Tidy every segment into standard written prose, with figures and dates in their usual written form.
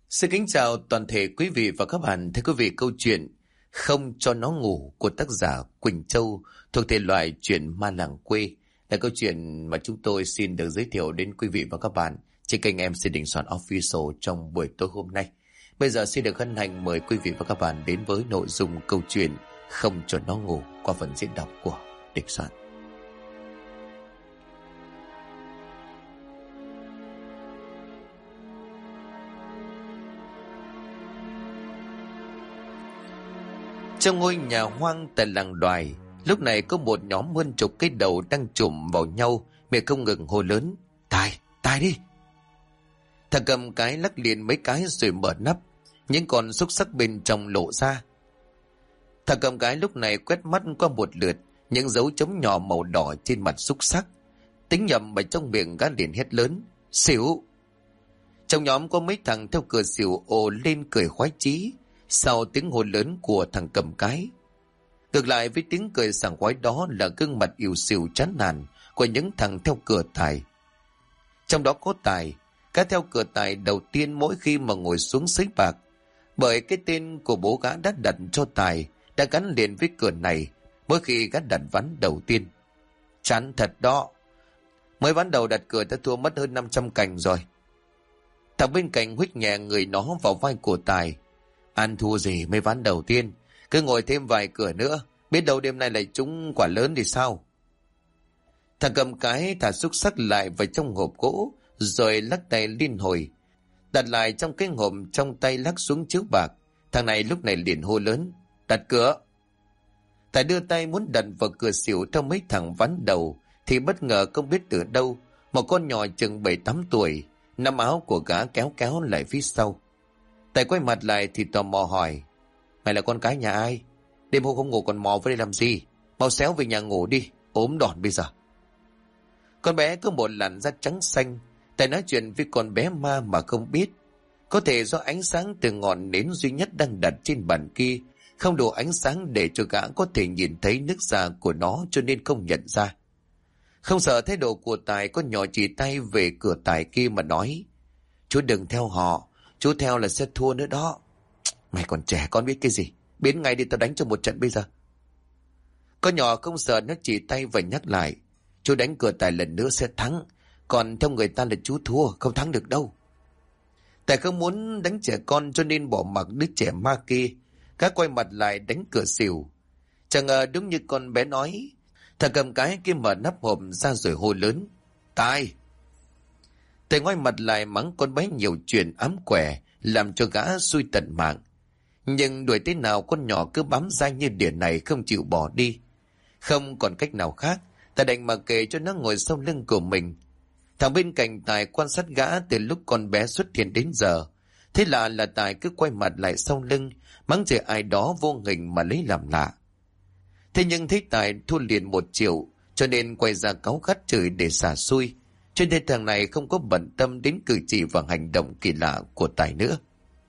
Xin kính chào toàn thể quý vị và các bạn. Thưa quý vị, câu chuyện Không cho nó ngủ của tác giả Quỳnh Châu thuộc thể loại truyện ma làng quê là câu chuyện mà chúng tôi xin được giới thiệu đến quý vị và các bạn trên kênh MC Đình Soạn Official trong buổi tối hôm nay. Bây giờ xin được hân hạnh mời quý vị và các bạn đến với nội dung câu chuyện Không cho nó ngủ qua phần diễn đọc của Đình Soạn. Trong ngôi nhà hoang tại làng Đoài, lúc này có một nhóm hơn chục cái đầu đang chụm vào nhau, miệng không ngừng hô lớn: Tài, tài đi! Thằng cầm cái lắc liền mấy cái rồi mở nắp, những con xúc xắc bên trong lộ ra. Thằng cầm cái lúc này quét mắt qua một lượt những dấu chấm nhỏ màu đỏ trên mặt xúc xắc, tính nhầm vào trong miệng gã liền hét lớn: Xỉu! Trong nhóm có mấy thằng theo cửa xỉu ồ lên cười khoái chí sau tiếng hô lớn của thằng cầm cái. Ngược lại với tiếng cười sảng khoái đó là gương mặt ỉu xìu chán nản của những thằng theo cửa Tài. Trong đó có Tài, cá theo cửa Tài đầu tiên mỗi khi mà ngồi xuống sới bạc, bởi cái tên của bố gã đã đặt cho Tài đã gắn liền với cửa này mỗi khi gã đặt ván đầu tiên. Chán thật đó, mới ván đầu đặt cửa đã thua mất hơn 500 cành rồi. Thằng bên cạnh huých nhẹ người nó vào vai của Tài: Ăn thua gì mấy ván đầu tiên, cứ ngồi thêm vài cửa nữa, biết đâu đêm nay lại trúng quả lớn thì sao. Thằng cầm cái thả xúc xắc lại vào trong hộp gỗ rồi lắc tay liên hồi, đặt lại trong cái hộp trong tay lắc xuống chiếu bạc. Thằng này lúc này liền hô lớn: Đặt cửa! Tài đưa tay muốn đặt vào cửa xỉu theo mấy thằng ván đầu thì bất ngờ không biết từ đâu một con nhỏ chừng 7-8 tuổi nắm áo của gã kéo kéo lại phía sau. Tài quay mặt lại thì tò mò hỏi: Mày là con cái nhà ai? Đêm hôm không ngủ còn mò với đây làm gì? Mau xéo về nhà ngủ đi, ốm đòn bây giờ. Con bé có một làn da trắng xanh. Tài nói chuyện với con bé ma mà không biết. Có thể do ánh sáng từ ngọn nến duy nhất đang đặt trên bàn kia không đủ ánh sáng để cho gã có thể nhìn thấy nước da của nó, cho nên không nhận ra. Không sợ thái độ của Tài, con nhỏ chỉ tay về cửa Tài kia mà nói: Chú đừng theo họ, chú theo là sẽ thua nữa đó. Mày còn trẻ con biết cái gì, biến ngay đi tao đánh cho một trận bây giờ. Con nhỏ không sợ, nó chỉ tay và nhắc lại: Chú đánh cửa Tài lần nữa sẽ thắng, còn theo người ta là chú thua, không thắng được đâu. Tài không muốn đánh trẻ con cho nên bỏ mặc đứa trẻ ma kia, cá quay mặt lại đánh cửa xỉu. Chẳng ngờ đúng như con bé nói, thằng cầm cái kia mở nắp hộp ra rồi hô lớn: Tài! Tài ngoái mặt lại mắng con bé nhiều chuyện ám quẻ, làm cho gã xui tận mạng. Nhưng đuổi thế nào con nhỏ cứ bám dai như đỉa này không chịu bỏ đi. Không còn cách nào khác, Tài đành mà kệ cho nó ngồi sau lưng của mình. Thằng bên cạnh Tài quan sát gã từ lúc con bé xuất hiện đến giờ. Thế là Tài cứ quay mặt lại sau lưng, mắng chửi ai đó vô hình mà lấy làm lạ. Thế nhưng thấy Tài thua liền 1 triệu, cho nên quay ra cáu gắt chửi để xả xui. Cho nên thằng này không có bận tâm đến cử chỉ và hành động kỳ lạ của Tài nữa.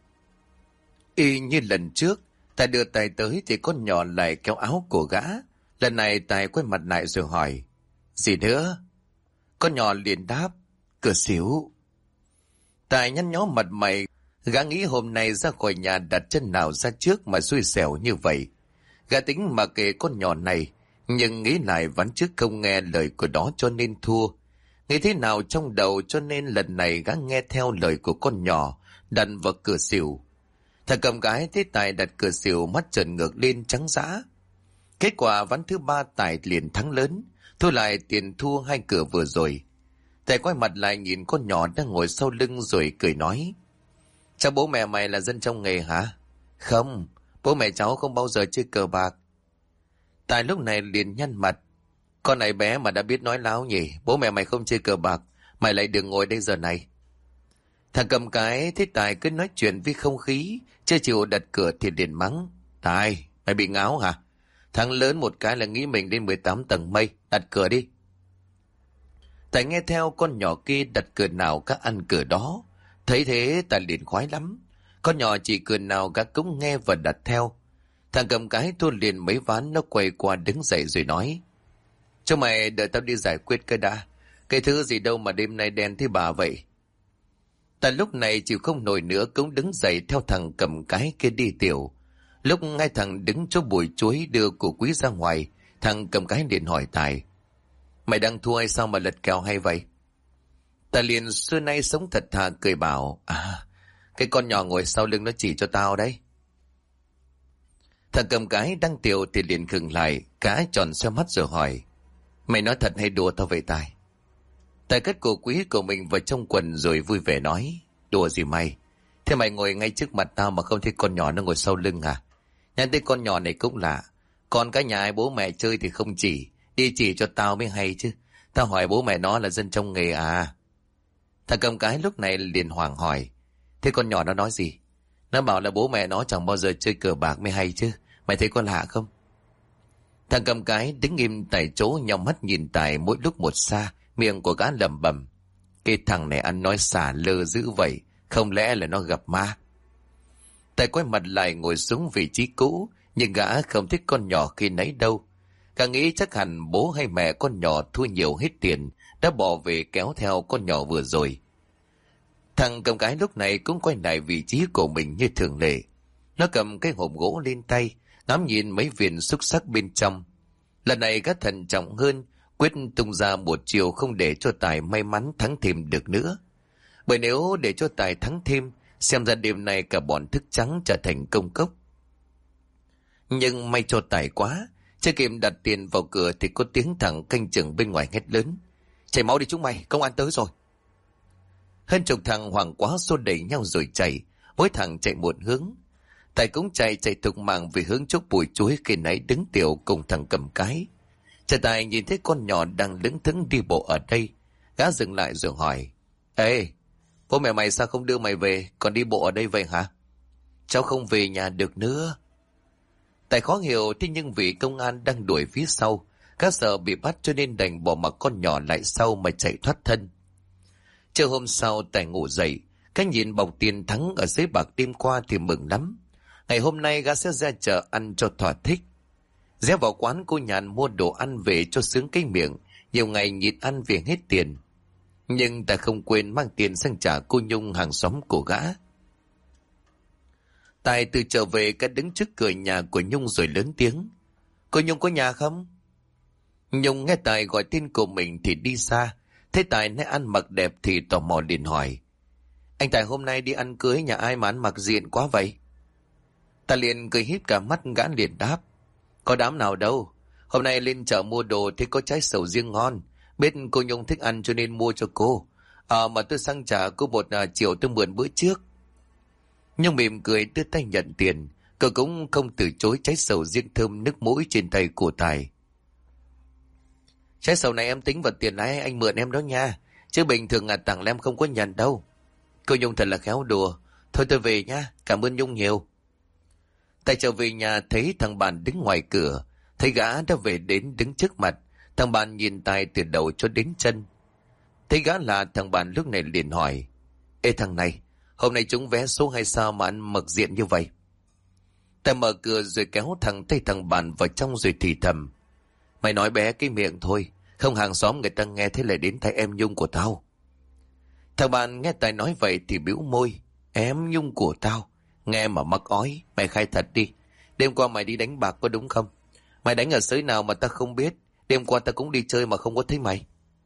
Y như lần trước, Tài đưa tay tới thì con nhỏ lại kéo áo của gã. Lần này Tài quay mặt lại rồi hỏi: Gì nữa? Con nhỏ liền đáp: Cửa xỉu. Tài nhăn nhó mặt mày, gã nghĩ hôm nay ra khỏi nhà đặt chân nào ra trước mà xui xẻo như vậy. Gã tính mà kệ con nhỏ này, nhưng nghĩ lại ván trước không nghe lời của đó cho nên thua. Nghĩ thế nào trong đầu cho nên lần này gã nghe theo lời của con nhỏ, đặt vào cửa xỉu. Thằng cầm gái thấy Tài đặt cửa xỉu, mắt trợn ngược lên trắng dã. Kết quả ván thứ 3 Tài liền thắng lớn, thu lại tiền thua 2 cửa vừa rồi. Tài quay mặt lại nhìn con nhỏ đang ngồi sau lưng rồi cười nói: Chắc bố mẹ mày là dân trong nghề hả? Không, bố mẹ cháu không bao giờ chơi cờ bạc. Tài lúc này liền nhăn mặt: Con này bé mà đã biết nói láo nhỉ, bố mẹ mày không chơi cờ bạc, mày lại đừng ngồi đây giờ này. Thằng cầm cái thấy Tài cứ nói chuyện với không khí, chưa chịu đặt cửa thì liền mắng: Tài, mày bị ngáo hả? Thằng lớn một cái là nghĩ mình lên 18 tầng mây, đặt cửa đi. Tài nghe theo con nhỏ kia đặt cửa nào các ăn cửa đó. Thấy thế Tài liền khoái lắm. Con nhỏ chỉ cửa nào các cũng nghe và đặt theo. Thằng cầm cái thua liền mấy ván, nó quay qua đứng dậy rồi nói: Cho mày đợi tao đi giải quyết cái đã. Cái thứ gì đâu mà đêm nay đen thế bà vậy? Tài lúc này chịu không nổi nữa cũng đứng dậy theo thằng cầm cái kia đi tiểu. Lúc ngay thằng đứng chỗ bụi chuối đưa của quý ra ngoài, thằng cầm cái liền hỏi Tài: Mày đang thua hay sao mà lật kèo hay vậy? Tài liền xưa nay sống thật thà cười bảo: cái con nhỏ ngồi sau lưng nó chỉ cho tao đấy. Thằng cầm cái đang tiểu thì liền khựng lại, cá tròn xoe mắt rồi hỏi: Mày nói thật hay đùa tao vậy Tài? Tài cất cổ quý của mình vào trong quần rồi vui vẻ nói: Đùa gì mày? Thế mày ngồi ngay trước mặt tao mà không thấy con nhỏ nó ngồi sau lưng à? Nhắn tới con nhỏ này cũng lạ. Còn cái nhà ai bố mẹ chơi thì không chỉ, đi chỉ cho tao mới hay chứ. Tao hỏi bố mẹ nó là dân trong nghề à? Thằng cầm cái lúc này liền hoảng hỏi: Thế con nhỏ nó nói gì? Nó bảo là bố mẹ nó chẳng bao giờ chơi cờ bạc mới hay chứ. Mày thấy có lạ không? Thằng cầm cái đứng im tại chỗ, nhắm mắt nhìn Tài mỗi lúc một xa, miệng của gã lẩm bẩm: Cái thằng này ăn nói xả lơ dữ vậy, không lẽ là nó gặp ma? Tài quay mặt lại ngồi xuống vị trí cũ, nhưng gã không thích con nhỏ khi nấy đâu. Gã nghĩ chắc hẳn bố hay mẹ con nhỏ thua nhiều hết tiền, đã bỏ về kéo theo con nhỏ vừa rồi. Thằng cầm cái lúc này cũng quay lại vị trí của mình như thường lệ. Nó cầm cái hộp gỗ lên tay, ngắm nhìn mấy viên xúc xắc bên trong. Lần này gã thận trọng hơn, quyết tung ra một chiều không để cho Tài may mắn thắng thêm được nữa. Bởi nếu để cho Tài thắng thêm, xem ra đêm nay cả bọn thức trắng trở thành công cốc. Nhưng may cho Tài quá, chưa kịp đặt tiền vào cửa thì có tiếng thằng canh chừng bên ngoài hét lớn: Chạy máu đi chúng mày, công an tới rồi. Hơn chục thằng hoảng quá xô đẩy nhau rồi chạy, mỗi thằng chạy một hướng. Tài cũng chạy thục mạng về hướng chốc bụi chuối khi nãy đứng tiểu cùng thằng cầm cái. Cha Tài nhìn thấy con nhỏ đang lững thững đi bộ ở đây, gã dừng lại rồi hỏi: Ê, bố mẹ mày sao không đưa mày về, còn đi bộ ở đây vậy hả? Cháu không về nhà được nữa. Tài khó hiểu, thế nhưng vì công an đang đuổi phía sau, gã sợ bị bắt cho nên đành bỏ mặc con nhỏ lại sau mà chạy thoát thân. Trưa hôm sau Tài ngủ dậy, cái nhìn bọc tiền thắng ở dưới bạc đêm qua thì mừng lắm. Ngày hôm nay gã sẽ ra chợ ăn cho thỏa thích. Rẽ vào quán cô Nhàn mua đồ ăn về cho sướng cái miệng, nhiều ngày nhịn ăn vì hết tiền. Nhưng ta không quên mang tiền sang trả cô Nhung hàng xóm của gã. Tài từ trở về cả đứng trước cửa nhà của Nhung rồi lớn tiếng: Cô Nhung có nhà không? Nhung nghe Tài gọi tên của mình thì đi xa. Thấy Tài nay ăn mặc đẹp thì tò mò liền hỏi: Anh Tài hôm nay đi ăn cưới nhà ai mà ăn mặc diện quá vậy? Ta liền cười híp cả mắt, gã liền đáp: Có đám nào đâu, hôm nay lên chợ mua đồ thấy có trái sầu riêng ngon, biết cô Nhung thích ăn cho nên mua cho cô. Mà tôi sang trả cô 1 triệu tôi mượn bữa trước. Nhung mỉm cười đưa tay nhận tiền, cậu cũng không từ chối trái sầu riêng thơm nước mũi trên tay của Tài. Trái sầu này em tính vào tiền lãi anh mượn em đó nha, chứ bình thường tặng em không có nhận đâu. Cô Nhung thật là khéo đùa. Thôi tôi về nha, cảm ơn Nhung nhiều. Tài trở về nhà thấy thằng bạn đứng ngoài cửa, thấy gã đã về đến đứng trước mặt. Thằng bạn nhìn Tài từ đầu cho đến chân. Thấy gã là thằng bạn lúc này liền hỏi: Ê thằng này, hôm nay trúng vé số hay sao mà ăn mặc diện như vậy? Tài mở cửa rồi kéo thằng tay thằng bạn vào trong rồi thì thầm: Mày nói bé cái miệng thôi, không hàng xóm người ta nghe thấy lại đến tay em Nhung của tao. Thằng bạn nghe Tài nói vậy thì bĩu môi: Em Nhung của tao? Nghe mà mắc ói, mày khai thật đi. Đêm qua mày đi đánh bạc có đúng không? Mày đánh ở xới nào mà ta không biết? Đêm qua ta cũng đi chơi mà không có thấy mày.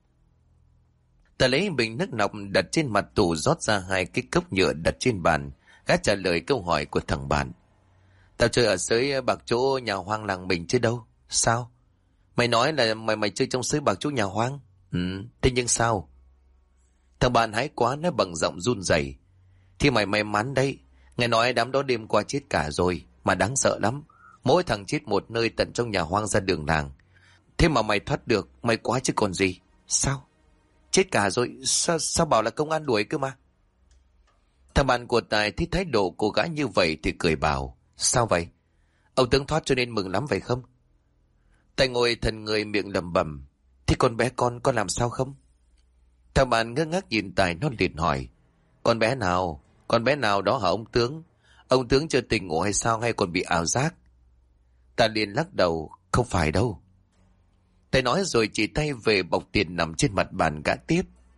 Ta lấy bình nước nọc đặt trên mặt tủ, rót ra 2 cái cốc nhựa đặt trên bàn. Gã trả lời câu hỏi của thằng bạn: Tao chơi ở xới bạc chỗ nhà hoang làng mình chứ đâu. Sao? Mày nói là mày chơi trong xới bạc chỗ nhà hoang? Thế nhưng sao? Thằng bạn hái quá nói bằng giọng run rẩy: Thì mày may mắn đấy. Nghe nói đám đó đêm qua chết cả rồi, mà đáng sợ lắm. Mỗi thằng chết một nơi tận trong nhà hoang ra đường làng. Thế mà mày thoát được, may quá chứ còn gì. Sao? Chết cả rồi, sao bảo là công an đuổi cơ mà? Thằng bạn của Tài thấy thái độ của gã như vậy thì cười bảo: Sao vậy? Ông tướng thoát cho nên mừng lắm phải không? Tài ngồi thần người miệng lẩm bẩm: Thế con bé con có làm sao không? Thằng bạn ngơ ngác nhìn Tài, nó liền hỏi: Con bé nào? Con bé nào đó hả ông tướng? Ông tướng chưa tỉnh ngủ hay sao, hay còn bị ảo giác? Ta liền lắc đầu: Không phải đâu. Tài nói rồi chỉ tay về bọc tiền nằm trên mặt bàn gã tiếp: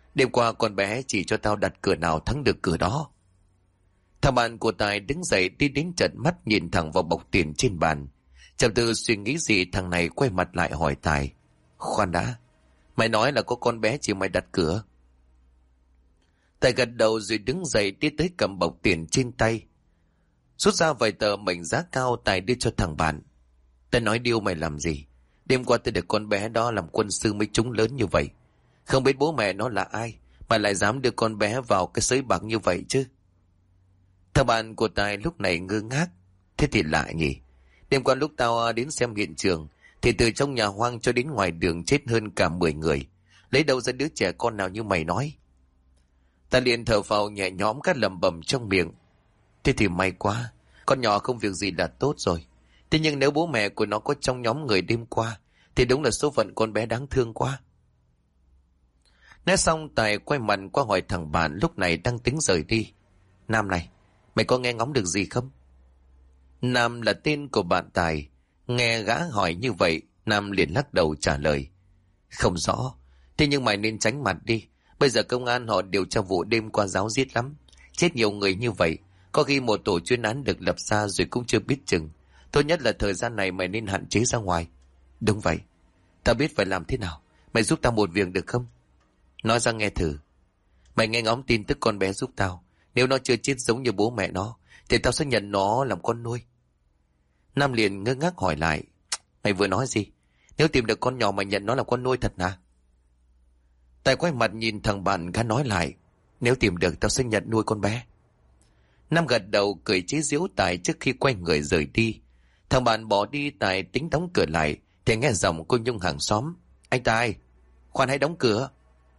Đêm qua con bé chỉ cho tao đặt cửa nào thắng được cửa đó. Thằng bạn của Tài đứng dậy đi đến trợn mắt nhìn thẳng vào bọc tiền trên bàn. Trầm tư suy nghĩ gì, thằng này quay mặt lại hỏi Tài. Khoan đã, mày nói là có con bé chỉ mày đặt cửa? Tài gật đầu rồi đứng dậy đi tới cầm bọc tiền trên tay. Rút ra vài tờ mệnh giá cao, Tài đưa cho thằng bạn. Tao nói điêu mày làm gì? Đêm qua tôi được con bé đó làm quân sư mới trúng lớn như vậy. Không biết bố mẹ nó là ai mà lại dám đưa con bé vào cái sới bạc như vậy chứ? Thằng bạn của Tài lúc này ngơ ngác. Thế thì lạ nhỉ. Đêm qua lúc tao đến xem hiện trường thì từ trong nhà hoang cho đến ngoài đường chết hơn cả 10 người. Lấy đâu ra đứa trẻ con nào như mày nói? Ta liền thở phào nhẹ nhõm, cắt lẩm bẩm trong miệng. Thế thì may quá, con nhỏ không việc gì là tốt rồi. Thế nhưng nếu bố mẹ của nó có trong nhóm người đêm qua thì đúng là số phận con bé đáng thương quá. Nói xong, Tài quay mặt qua hỏi thằng bạn lúc này đang tính rời đi. Nam này, mày có nghe ngóng được gì không? Nam là tên của bạn Tài. Nghe gã hỏi như vậy, Nam liền lắc đầu trả lời. Không rõ, thế nhưng mày nên tránh mặt đi. Bây giờ công an họ điều tra vụ đêm qua giáo giết lắm. Chết nhiều người như vậy, có khi một tổ chuyên án được lập ra rồi cũng chưa biết chừng. Tốt nhất là thời gian này mày nên hạn chế ra ngoài. Đúng vậy, tao biết phải làm thế nào. Mày giúp tao một việc được không? Nói ra nghe thử. Mày nghe ngóng tin tức con bé giúp tao. Nếu nó chưa chết giống như bố mẹ nó thì tao sẽ nhận nó làm con nuôi. Nam liền ngơ ngác hỏi lại. Mày vừa nói gì? Nếu tìm được con nhỏ mày nhận nó làm con nuôi thật hả? Tài quay mặt nhìn thằng bạn gã nói lại. Nếu tìm được tao sẽ nhận nuôi con bé. Nam gật đầu cười chế giễu Tài trước khi quay người rời đi. Thằng bạn bỏ đi, Tài tính đóng cửa lại thì nghe giọng cô Nhung hàng xóm. Anh Tài, khoan hãy đóng cửa.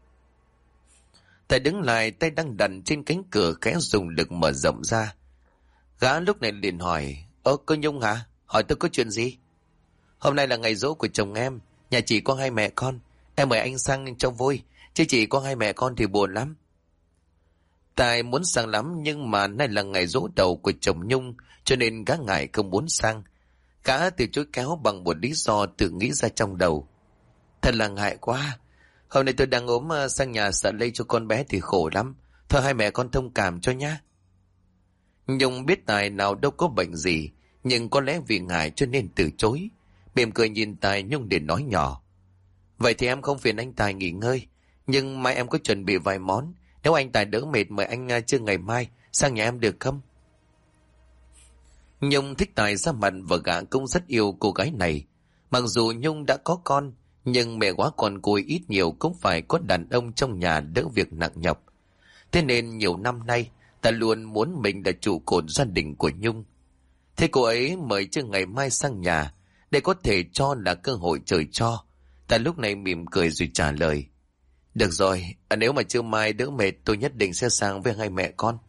Tài đứng lại, tay đang đặt trên cánh cửa khẽ dùng lực mở rộng ra. Gã lúc này liền hỏi. Cô Nhung hả? Hỏi tôi có chuyện gì? Hôm nay là ngày giỗ của chồng em. Nhà chỉ có hai mẹ con. Em mời anh sang cho vui. Chứ chỉ có hai mẹ con thì buồn lắm. Tài muốn sang lắm, nhưng mà nay là ngày giỗ đầu của chồng Nhung, cho nên gã ngại không muốn sang. Gã từ chối kéo bằng một lý do tự nghĩ ra trong đầu. Thật là ngại quá. Hôm nay tôi đang ốm, sang nhà sợ lây cho con bé thì khổ lắm. Thôi hai mẹ con thông cảm cho nhá. Nhung biết Tài nào đâu có bệnh gì, nhưng có lẽ vì ngại cho nên từ chối. Mỉm cười nhìn Tài, Nhung để nói nhỏ. Vậy thì em không phiền anh Tài nghỉ ngơi, nhưng mai em có chuẩn bị vài món. Nếu anh Tài đỡ mệt mời anh trưa ngày mai sang nhà em được không? Nhung thích Tài ra mặt và gã cũng rất yêu cô gái này. Mặc dù Nhung đã có con, nhưng mẹ quá con cô ít nhiều cũng phải có đàn ông trong nhà đỡ việc nặng nhọc. Thế nên nhiều năm nay ta luôn muốn mình là trụ cột gia đình của Nhung. Thế cô ấy mời trưa ngày mai sang nhà, để có thể cho là cơ hội trời cho. Ta lúc này mỉm cười rồi trả lời. Được rồi, nếu mà trưa mai đỡ mệt tôi nhất định sẽ sang với hai mẹ con.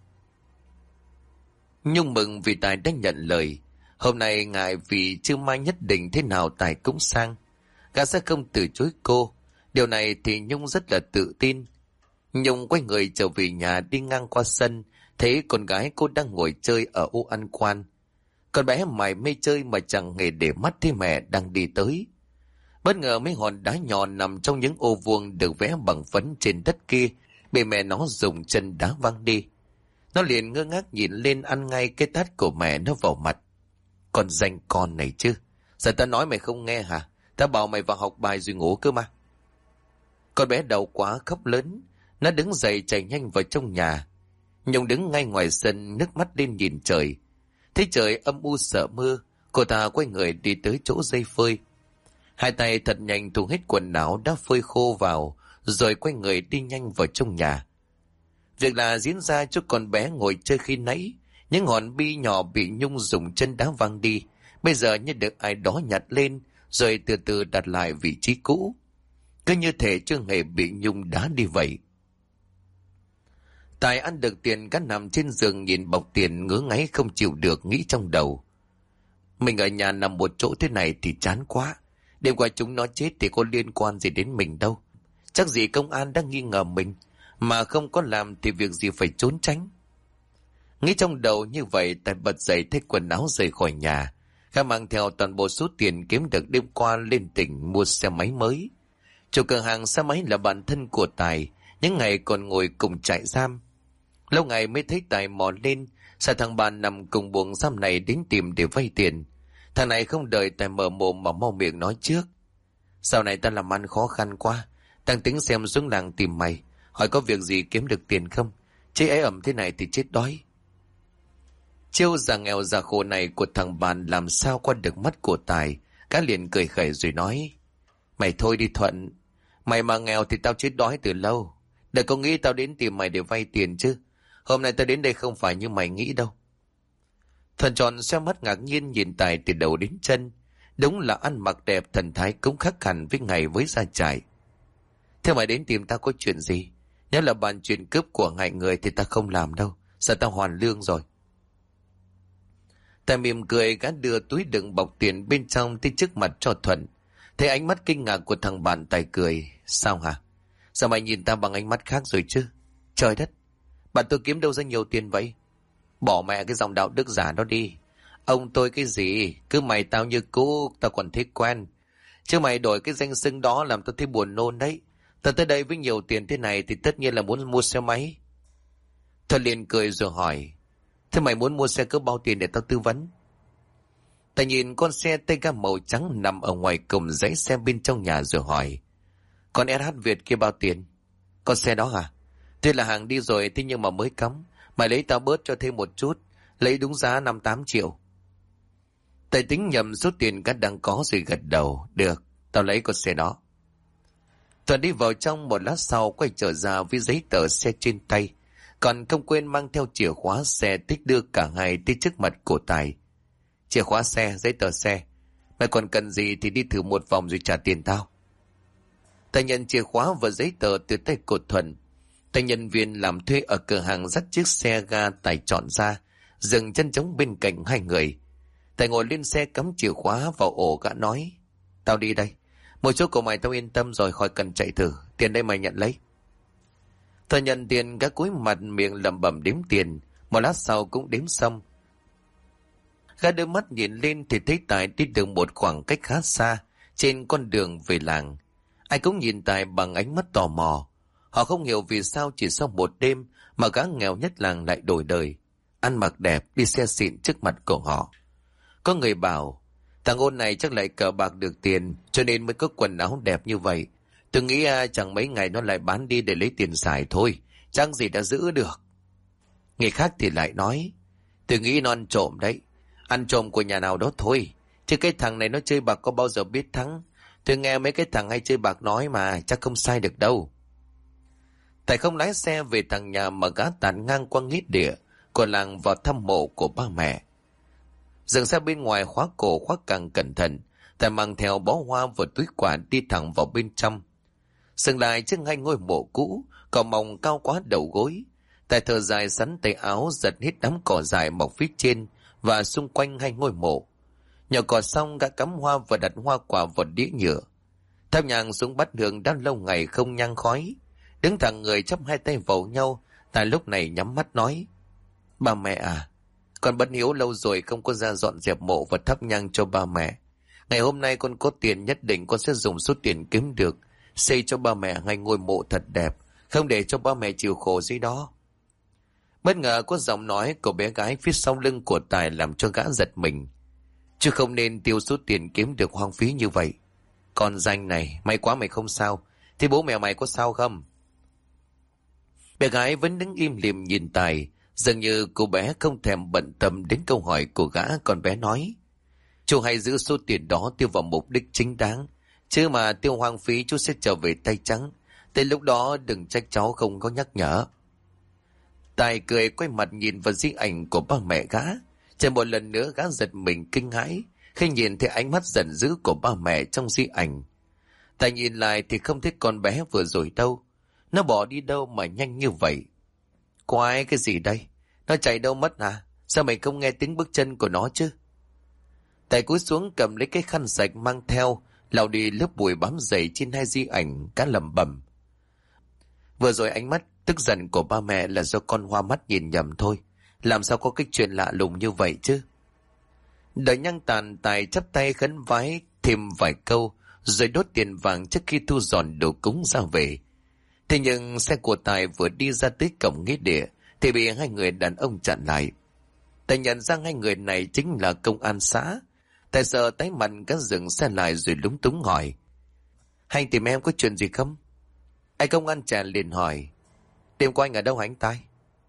Nhung mừng vì Tài đã nhận lời. Hôm nay ngại vì trưa mai nhất định thế nào Tài cũng sang. Gã sẽ không từ chối cô. Điều này thì Nhung rất là tự tin. Nhung quay người trở về nhà, đi ngang qua sân, thấy con gái cô đang ngồi chơi ở ô ăn quan. Con bé mải mê chơi mà chẳng hề để mắt thấy mẹ đang đi tới. Bất ngờ mấy hòn đá nhỏ nằm trong những ô vuông được vẽ bằng phấn trên đất kia bị mẹ nó dùng chân đá văng đi. Nó liền ngơ ngác nhìn lên, ăn ngay cái tát của mẹ nó vào mặt. Con danh con này chứ. Giờ ta nói mày không nghe hả? Ta bảo mày vào học bài rồi ngủ cơ mà. Con bé đau quá khóc lớn. Nó đứng dậy chạy nhanh vào trong nhà. Nhung đứng ngay ngoài sân, nước mắt lên nhìn trời. Thấy trời âm u sợ mưa, cô ta quay người đi tới chỗ dây phơi. Hai tay thật nhanh thu hết quần áo đã phơi khô vào, rồi quay người đi nhanh vào trong nhà. Việc là diễn ra cho con bé ngồi chơi khi nãy. Những ngọn bi nhỏ bị Nhung dùng chân đá văng đi, bây giờ như được ai đó nhặt lên, rồi từ từ đặt lại vị trí cũ. Cứ như thể chưa hề bị Nhung đá đi vậy. Tài ăn được tiền, gã nằm trên giường nhìn bọc tiền ngứa ngáy không chịu được, nghĩ trong đầu. Mình ở nhà nằm một chỗ thế này thì chán quá. Đêm qua chúng nó chết thì có liên quan gì đến mình đâu. Chắc gì công an đang nghi ngờ mình, mà không có làm thì việc gì phải trốn tránh. Nghĩ trong đầu như vậy, Tài bật dậy thay quần áo rời khỏi nhà. Gã mang theo toàn bộ số tiền kiếm được đêm qua lên tỉnh mua xe máy mới. Chủ cửa hàng xe máy là bạn thân của Tài, những ngày còn ngồi cùng trại giam. Lâu ngày mới thấy Tài mò lên, sao thằng bạn nằm cùng buồng giam này đến tìm để vay tiền. Thằng này không đợi Tài mở mồm mà mau miệng nói trước. Sau này ta làm ăn khó khăn quá, đang tính xem xuống làng tìm mày, hỏi có việc gì kiếm được tiền không, chứ ế ẩm thế này thì chết đói. Chiêu già nghèo già khổ này của thằng bạn làm sao qua được mắt của Tài. Cá liền cười khẩy rồi nói: Mày thôi đi Thuận, mày mà nghèo thì tao chết đói từ lâu. Đừng có nghĩ tao đến tìm mày để vay tiền chứ. Hôm nay tao đến đây không phải như mày nghĩ đâu. Thuận tròn xoe mắt ngạc nhiên nhìn Tài từ đầu đến chân. Đúng là ăn mặc đẹp, thần thái cũng khác hẳn với ngày với ra trại. Thế mày đến tìm tao có chuyện gì? Nếu là bàn chuyện cướp của hại người thì ta không làm đâu. Giờ tao hoàn lương rồi. Tài mỉm cười, gã đưa túi đựng bọc tiền bên trong tới trước mặt cho Thuận. Thấy ánh mắt kinh ngạc của thằng bạn, Tài cười: Sao hả? Sao mày nhìn ta bằng ánh mắt khác rồi chứ? Trời đất, bạn tôi kiếm đâu ra nhiều tiền vậy? Bỏ mẹ cái dòng đạo đức giả đó đi. Ông tôi cái gì, cứ mày tao như cũ, tao còn thấy quen. Chứ mày đổi cái danh xưng đó làm tao thấy buồn nôn đấy. Tao tới đây với nhiều tiền thế này thì tất nhiên là muốn mua xe máy. Thuận liền cười rồi hỏi: Thế mày muốn mua xe cỡ bao tiền để tao tư vấn? Ta nhìn con xe tay ga màu trắng nằm ở ngoài cùng dãy xe bên trong nhà rồi hỏi: Con SH Việt kia bao tiền? Con xe đó hả? Thế là hàng đi rồi, thế nhưng mà mới cắm. Mày lấy tao bớt cho thêm một chút, lấy đúng giá 5-8 triệu. Tài tính nhầm số tiền cát đang có rồi gật đầu: Được, tao lấy con xe đó. Thuận đi vào trong, một lát sau quay trở ra với giấy tờ xe trên tay, còn không quên mang theo chìa khóa xe, thích đưa cả hai tới trước mặt của Tài. Chìa khóa xe, giấy tờ xe, mày còn cần gì thì đi thử một vòng rồi trả tiền tao. Tài nhận chìa khóa và giấy tờ từ tay của Thuận. Tài nhân viên làm thuê ở cửa hàng dắt chiếc xe ga Tài chọn ra, dừng chân trống bên cạnh hai người. Tài ngồi lên xe cắm chìa khóa vào ổ, gã nói: Tao đi đây, một chỗ của mày tao yên tâm rồi, khỏi cần chạy thử. Tiền đây mày nhận lấy. Thuận nhận tiền, gã cúi mặt miệng lẩm bẩm đếm tiền. Một lát sau cũng đếm xong. Gã đưa mắt nhìn lên thì thấy Tài đi được một khoảng cách khá xa trên con đường về làng. Ai cũng nhìn Tài bằng ánh mắt tò mò. Họ không hiểu vì sao chỉ sau một đêm mà gã nghèo nhất làng lại đổi đời, ăn mặc đẹp, đi xe xịn trước mặt của họ. Có người bảo: Thằng ôn này chắc lại cờ bạc được tiền cho nên mới có quần áo đẹp như vậy. Tôi nghĩ chẳng mấy ngày nó lại bán đi để lấy tiền xài thôi, chẳng gì đã giữ được. Người khác thì lại nói: Tôi nghĩ nó ăn trộm đấy, ăn trộm của nhà nào đó thôi, chứ cái thằng này nó chơi bạc có bao giờ biết thắng. Tôi nghe mấy cái thằng hay chơi bạc nói mà, chắc không sai được đâu. Tài không lái xe về thằng nhà mà gã tạt ngang qua nghĩa địa của làng vào thăm mộ của ba mẹ. Dừng xe bên ngoài, khóa cổ khóa càng cẩn thận. Tài mang theo bó hoa và túi quà đi thẳng vào bên trong. Dừng lại trước hai ngôi mộ cũ, cỏ mồng cao quá đầu gối. Tài thở dài sắn tay áo giật hết đám cỏ dài mọc phía trên và xung quanh hai ngôi mộ. Nhổ cỏ xong, gã cắm hoa và đặt hoa quả vào đĩa nhựa. Thắp nhang xuống bát hương đã lâu ngày không nhang khói. Đứng thẳng người chắp hai tay vào nhau, Tài lúc này nhắm mắt nói: Ba mẹ à, con bất hiếu lâu rồi không có ra dọn dẹp mộ và thắp nhang cho ba mẹ. Ngày hôm nay con có tiền, nhất định con sẽ dùng số tiền kiếm được xây cho ba mẹ hai ngôi mộ thật đẹp, không để cho ba mẹ chịu khổ dưới đó. Bất ngờ có giọng nói của bé gái phía sau lưng của Tài làm cho gã giật mình. Chứ không nên tiêu số tiền kiếm được hoang phí như vậy. Con danh này, may quá mày không sao. Thế bố mẹ mày có sao không? Bé gái vẫn đứng im lìm nhìn Tài, dường như cô bé không thèm bận tâm đến câu hỏi của gã. Còn bé nói: Chú hãy giữ số tiền đó tiêu vào mục đích chính đáng, chứ mà tiêu hoang phí chú sẽ trở về tay trắng. Tới lúc đó đừng trách cháu không có nhắc nhở. Tài cười quay mặt nhìn vào di ảnh của ba mẹ gã. Trên một lần nữa gã giật mình kinh hãi khi nhìn thấy ánh mắt giận dữ của ba mẹ trong di ảnh. Tài nhìn lại thì không thấy con bé vừa rồi đâu. Nó bỏ đi đâu mà nhanh như vậy? Quái cái gì đây? Nó chạy đâu mất hả? Sao mày không nghe tiếng bước chân của nó chứ? Tài cúi xuống cầm lấy cái khăn sạch mang theo, lau đi lớp bụi bám dày trên hai di ảnh, cá lẩm bẩm: Vừa rồi ánh mắt tức giận của ba mẹ là do con hoa mắt nhìn nhầm thôi. Làm sao có cái chuyện lạ lùng như vậy chứ? Đợi nhang tàn, Tài chắp tay khấn vái thêm vài câu rồi đốt tiền vàng trước khi thu dọn đồ cúng ra về. Thế nhưng xe của Tài vừa đi ra tới cổng nghĩa địa thì bị hai người đàn ông chặn lại. Tài nhận ra hai người này chính là công an xã. Tài sợ tái mặt cắt dừng xe lại rồi lúng túng hỏi: "Hai anh tìm em có chuyện gì không?" Anh công an trẻ liền hỏi: "Đêm qua anh ở đâu hả anh Tài?"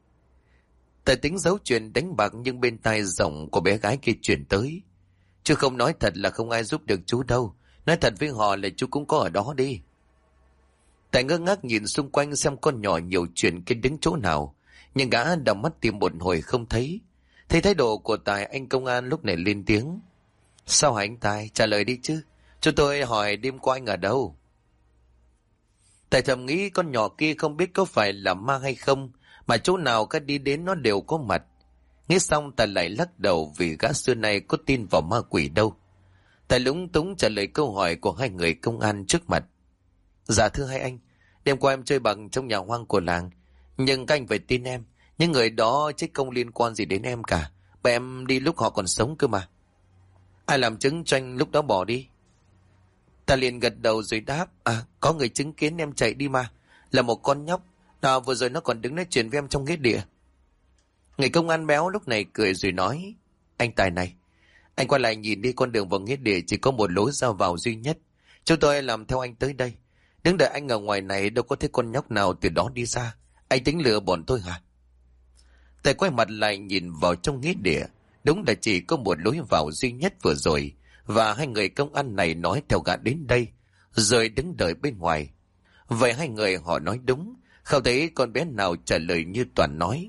Tài tính giấu chuyện đánh bạc nhưng bên tai giọng của bé gái kia chuyển tới: "Chứ không nói thật là không ai giúp được chú đâu. Nói thật với họ là chú cũng có ở đó đi." Tài ngơ ngác nhìn xung quanh xem con nhỏ nhiều chuyện kia đứng chỗ nào, nhưng gã đảo mắt tìm một hồi không thấy. Thấy thái độ của Tài, anh công an lúc này lên tiếng: "Sao hả anh Tài? Trả lời đi chứ. Cho tôi hỏi đêm qua anh ở đâu?" Tài thầm nghĩ con nhỏ kia không biết có phải là ma hay không, mà chỗ nào cái đi đến nó đều có mặt. Nghĩ xong Tài lại lắc đầu vì gã xưa nay có tin vào ma quỷ đâu. Tài lúng túng trả lời câu hỏi của hai người công an trước mặt: "Dạ thưa hai anh, đêm qua em chơi bằng trong nhà hoang của làng, nhưng các anh phải tin em, những người đó chứ không liên quan gì đến em cả. Bà em đi lúc họ còn sống cơ mà." "Ai làm chứng cho anh lúc đó bỏ đi?" Ta liền gật đầu rồi đáp: "Có người chứng kiến em chạy đi mà, là một con nhóc. Nào vừa rồi nó còn đứng nói chuyện với em trong nghĩa địa." Người công an béo lúc này cười rồi nói: "Anh Tài này, anh quay lại nhìn đi, con đường vào nghĩa địa chỉ có một lối ra vào duy nhất. Chúng tôi làm theo anh tới đây. Đứng đợi anh ở ngoài này đâu có thấy con nhóc nào từ đó đi ra. Anh tính lừa bọn tôi hả?" Tài quay mặt lại nhìn vào trong nghĩa địa. Đúng là chỉ có một lối vào duy nhất vừa rồi, và hai người công an này nói theo gã đến đây, rồi đứng đợi bên ngoài. Vậy hai người họ nói đúng, không thấy con bé nào trả lời như Toàn nói.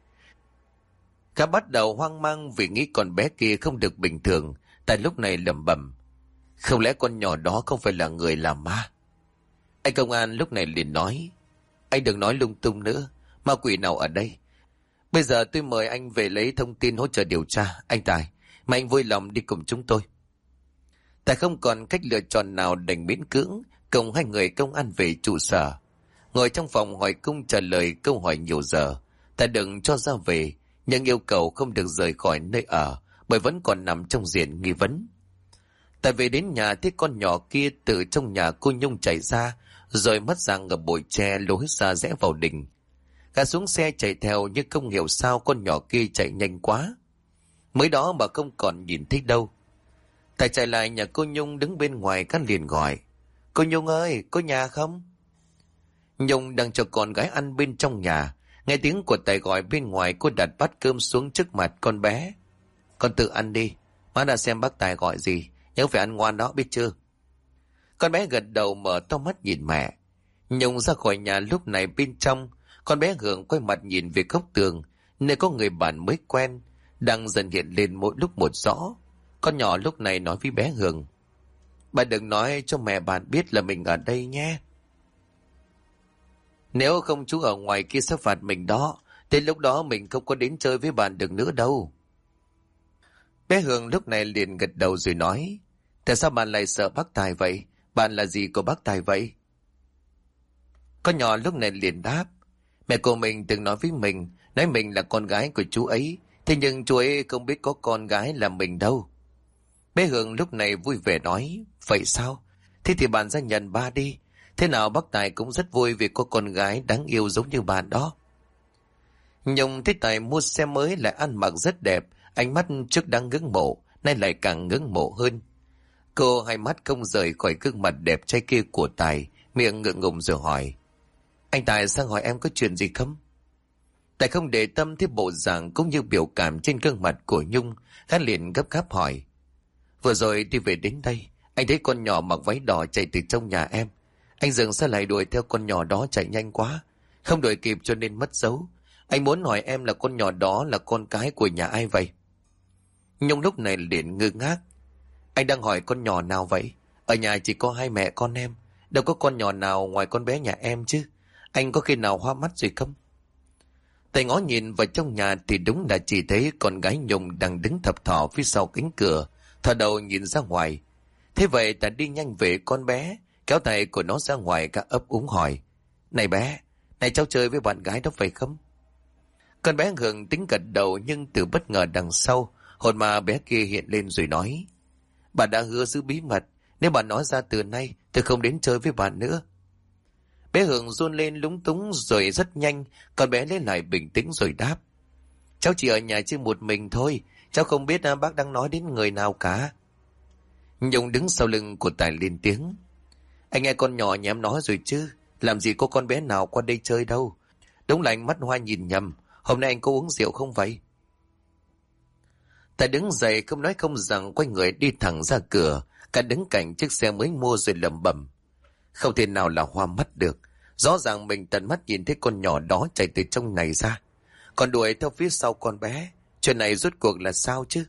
Gã bắt đầu hoang mang vì nghĩ con bé kia không được bình thường. Tại lúc này lẩm bẩm: "Không lẽ con nhỏ đó không phải là người làm ma?" Anh công an lúc này liền nói: "Anh đừng nói lung tung nữa, ma quỷ nào ở đây. Bây giờ tôi mời anh về lấy thông tin hỗ trợ điều tra. Anh Tài, mà anh vui lòng đi cùng chúng tôi." Tài không còn cách lựa chọn nào đành miễn cưỡng cùng hai người công an về trụ sở. Ngồi trong phòng hỏi cung trả lời câu hỏi nhiều giờ. Tài đừng cho ra về, nhưng yêu cầu không được rời khỏi nơi ở, bởi vẫn còn nằm trong diện nghi vấn. Tài về đến nhà thấy con nhỏ kia từ trong nhà cô Nhung chạy ra, rồi mất dạng ở bụi tre lối ra rẽ vào đình. Gã xuống xe chạy theo nhưng không hiểu sao con nhỏ kia chạy nhanh quá. Mới đó mà không còn nhìn thấy đâu. Tài chạy lại nhà cô Nhung đứng bên ngoài, gã liền gọi: "Cô Nhung ơi, có nhà không?" Nhung đang cho con gái ăn bên trong nhà. Nghe tiếng của Tài gọi bên ngoài, cô đặt bát cơm xuống trước mặt con bé: "Con tự ăn đi, má đã xem bác Tài gọi gì, nhớ phải ăn ngoan đó, biết chưa?" Con bé gật đầu mở to mắt nhìn mẹ. Nhung ra khỏi nhà lúc này bên trong, con bé Hường quay mặt nhìn về góc tường, nơi có người bạn mới quen, đang dần hiện lên mỗi lúc một rõ. Con nhỏ lúc này nói với bé Hường: "Bà đừng nói cho mẹ bạn biết là mình ở đây nhé. Nếu không chú ở ngoài kia sẽ phạt mình đó. Thế lúc đó mình không có đến chơi với bạn được nữa đâu." Bé Hường lúc này liền gật đầu rồi nói: "Tại sao bạn lại sợ bác Tài vậy? Bạn là gì của bác Tài vậy?" Con nhỏ lúc này liền đáp: "Mẹ của mình từng nói với mình, nói mình là con gái của chú ấy. Thế nhưng chú ấy không biết có con gái là mình đâu." Bé Hường lúc này vui vẻ nói: "Vậy sao? Thế thì bạn ra nhận ba đi. Thế nào bác Tài cũng rất vui vì có con gái đáng yêu giống như bạn đó." Nhung thấy Tài mua xe mới lại ăn mặc rất đẹp, ánh mắt trước đang ngưỡng mộ, nay lại càng ngưỡng mộ hơn. Cô hai mắt không rời khỏi gương mặt đẹp trai kia của Tài, miệng ngượng ngùng rồi hỏi: "Anh Tài sang hỏi em có chuyện gì không?" Tài không để tâm thấy bộ dạng cũng như biểu cảm trên gương mặt của Nhung, hắn liền gấp gáp hỏi: "Vừa rồi đi về đến đây, anh thấy con nhỏ mặc váy đỏ chạy từ trong nhà em. Anh dừng xe lại đuổi theo con nhỏ đó chạy nhanh quá, không đuổi kịp cho nên mất dấu. Anh muốn hỏi em là con nhỏ đó là con cái của nhà ai vậy?" Nhung lúc này liền ngơ ngác: "Anh đang hỏi con nhỏ nào vậy? Ở nhà chỉ có hai mẹ con em, đâu có con nhỏ nào ngoài con bé nhà em chứ. Anh có khi nào hoa mắt rồi không?" Tài ngó nhìn vào trong nhà thì đúng là chỉ thấy con gái Nhung đang đứng thập thò phía sau cánh cửa, thò đầu nhìn ra ngoài. Thế vậy Tài đi nhanh về con bé, kéo tay của nó ra ngoài, cả ấp úng hỏi: "Này bé, này cháu chơi với bạn gái đó phải không?" Con bé Hường tính gật đầu, nhưng từ bất ngờ đằng sau, hồn ma bé kia hiện lên rồi nói: "Bà đã hứa giữ bí mật, nếu bà nói ra từ nay tôi không đến chơi với bạn nữa." Bé Hường run lên lúng túng rồi rất nhanh, con bé lấy lại bình tĩnh rồi đáp. Cháu chỉ ở nhà chứ một mình thôi, cháu không biết bác đang nói đến người nào cả. Nhung đứng sau lưng của Tài lên tiếng. Anh nghe con nhỏ nhà em nói rồi chứ, làm gì có con bé nào qua đây chơi đâu. Đúng là anh mắt hoa nhìn nhầm, hôm nay anh có uống rượu không vậy? Tài đứng dậy không nói không rằng quay người đi thẳng ra cửa, cả đứng cạnh chiếc xe mới mua rồi lẩm bẩm. Không thể nào là hoa mắt được, rõ ràng mình tận mắt nhìn thấy con nhỏ đó chạy từ trong này ra, còn đuổi theo phía sau con bé. Chuyện này rốt cuộc là sao chứ?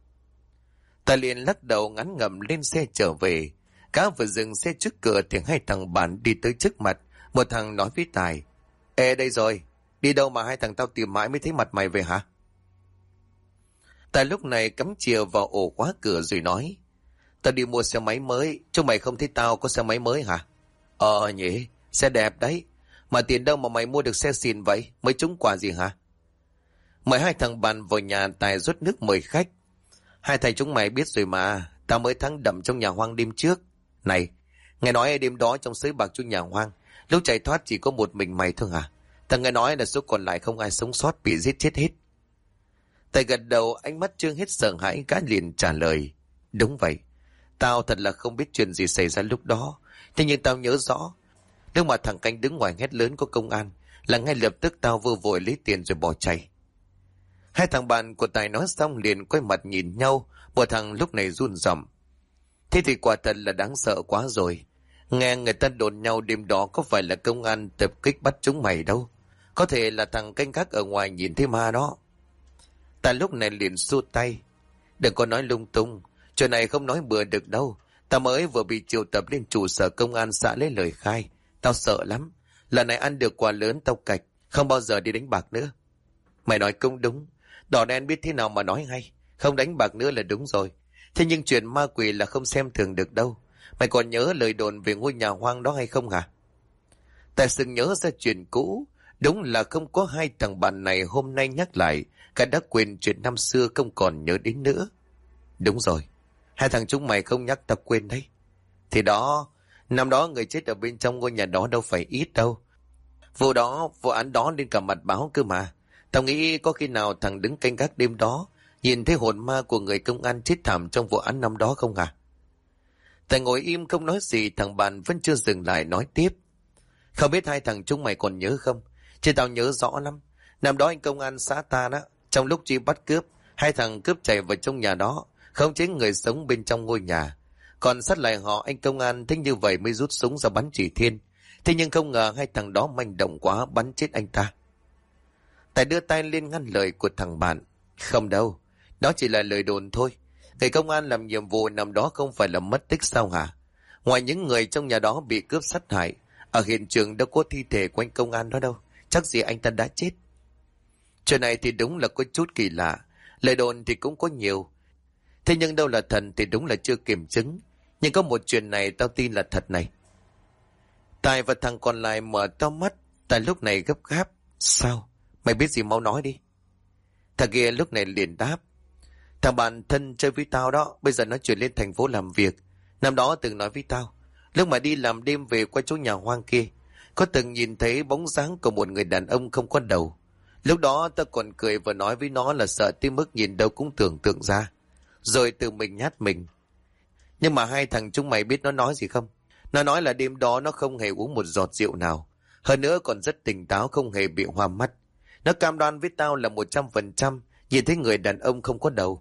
Tài liền lắc đầu ngán ngẩm lên xe trở về. Cá vừa dừng xe trước cửa thì hai thằng bạn đi tới trước mặt. Một thằng nói với Tài. Ê đây rồi, đi đâu mà hai thằng tao tìm mãi mới thấy mặt mày về hả? Tài lúc này cắm chìa vào ổ khóa cửa rồi nói. Tao đi mua xe máy mới, chúng mày không thấy tao có xe máy mới hả? Nhỉ, xe đẹp đấy. Mà tiền đâu mà mày mua được xe xịn vậy, mới trúng quà gì hả? Mời hai thằng bạn vào nhà Tài rót nước mời khách. Hai thầy chúng mày biết rồi mà, tao mới thắng đậm trong nhà hoang đêm trước. Này, nghe nói đêm đó trong sới bạc trong nhà hoang, lúc chạy thoát chỉ có một mình mày thôi hả? Tao nghe nói là số còn lại không ai sống sót, bị giết chết hết. Tài gật đầu, ánh mắt trương hết sợ hãi, cá liền trả lời. Đúng vậy, tao thật là không biết chuyện gì xảy ra lúc đó. Thế nhưng tao nhớ rõ, lúc mà thằng Canh đứng ngoài hét lớn có công an, là ngay lập tức tao vừa vội lấy tiền rồi bỏ chạy. Hai thằng bạn của Tài nói xong liền quay mặt nhìn nhau, một thằng lúc này run rẩy. Thế thì quả thật là đáng sợ quá rồi. Nghe người ta đồn nhau đêm đó có phải là công an tập kích bắt chúng mày đâu. Có thể là thằng canh gác ở ngoài nhìn thấy ma đó. Tài lúc này liền xua tay. Đừng có nói lung tung, chuyện này không nói bừa được đâu. Tao mới vừa bị triệu tập lên trụ sở công an xã lấy lời khai. Tao sợ lắm. Lần này ăn được quà lớn tao cạch, không bao giờ đi đánh bạc nữa. Mày nói cũng đúng. Đỏ đen biết thế nào mà nói hay. Không đánh bạc nữa là đúng rồi. Thế nhưng chuyện ma quỷ là không xem thường được đâu. Mày còn nhớ lời đồn về ngôi nhà hoang đó hay không hả? Tài sừng nhớ ra chuyện cũ. Đúng là không có hai thằng bạn này hôm nay nhắc lại. Cả đã quên chuyện năm xưa không còn nhớ đến nữa. Đúng rồi. Hai thằng chúng mày không nhắc tao quên đấy. Thì đó, năm đó người chết ở bên trong ngôi nhà đó đâu phải ít đâu. Vụ án đó lên cả mặt báo cơ mà. Tao nghĩ có khi nào thằng đứng canh gác đêm đó nhìn thấy hồn ma của người công an chết thảm trong vụ án năm đó không hả? Tài ngồi im không nói gì, thằng bạn vẫn chưa dừng lại nói tiếp. Không biết hai thằng chúng mày còn nhớ không? Chứ tao nhớ rõ lắm. Năm đó anh công an xã ta đó, trong lúc truy bắt cướp, hai thằng cướp chạy vào trong nhà đó, không chế người sống bên trong ngôi nhà. Còn sát lại họ, anh công an thích như vậy mới rút súng ra bắn chỉ thiên. Thế nhưng không ngờ hai thằng đó manh động quá, bắn chết anh ta. Tài đưa tay lên ngăn lời của thằng bạn. Không đâu, đó chỉ là lời đồn thôi. Người công an làm nhiệm vụ nằm đó không phải là mất tích sao hả? Ngoài những người trong nhà đó bị cướp sát hại, ở hiện trường đâu có thi thể của anh công an đó đâu. Chắc gì anh ta đã chết. Chuyện này thì đúng là có chút kỳ lạ. Lời đồn thì cũng có nhiều. Thế nhưng đâu là thần thì đúng là chưa kiểm chứng. Nhưng có một chuyện này tao tin là thật này. Tài và thằng còn lại mở to mắt. Tài lúc này gấp gáp. Sao? Mày biết gì mau nói đi. Thằng kia lúc này liền đáp. Thằng bạn thân chơi với tao đó, bây giờ nó chuyển lên thành phố làm việc. Năm đó từng nói với tao, lúc mà đi làm đêm về qua chỗ nhà hoang kia, có từng nhìn thấy bóng dáng của một người đàn ông không có đầu. Lúc đó tao còn cười và nói với nó là sợ tới mức nhìn đâu cũng tưởng tượng ra. Rồi tự mình nhát mình. Nhưng mà hai thằng chúng mày biết nó nói gì không? Nó nói là đêm đó nó không hề uống một giọt rượu nào. Hơn nữa còn rất tỉnh táo, không hề bị hoa mắt. Nó cam đoan với tao là 100% nhìn thấy người đàn ông không có đầu.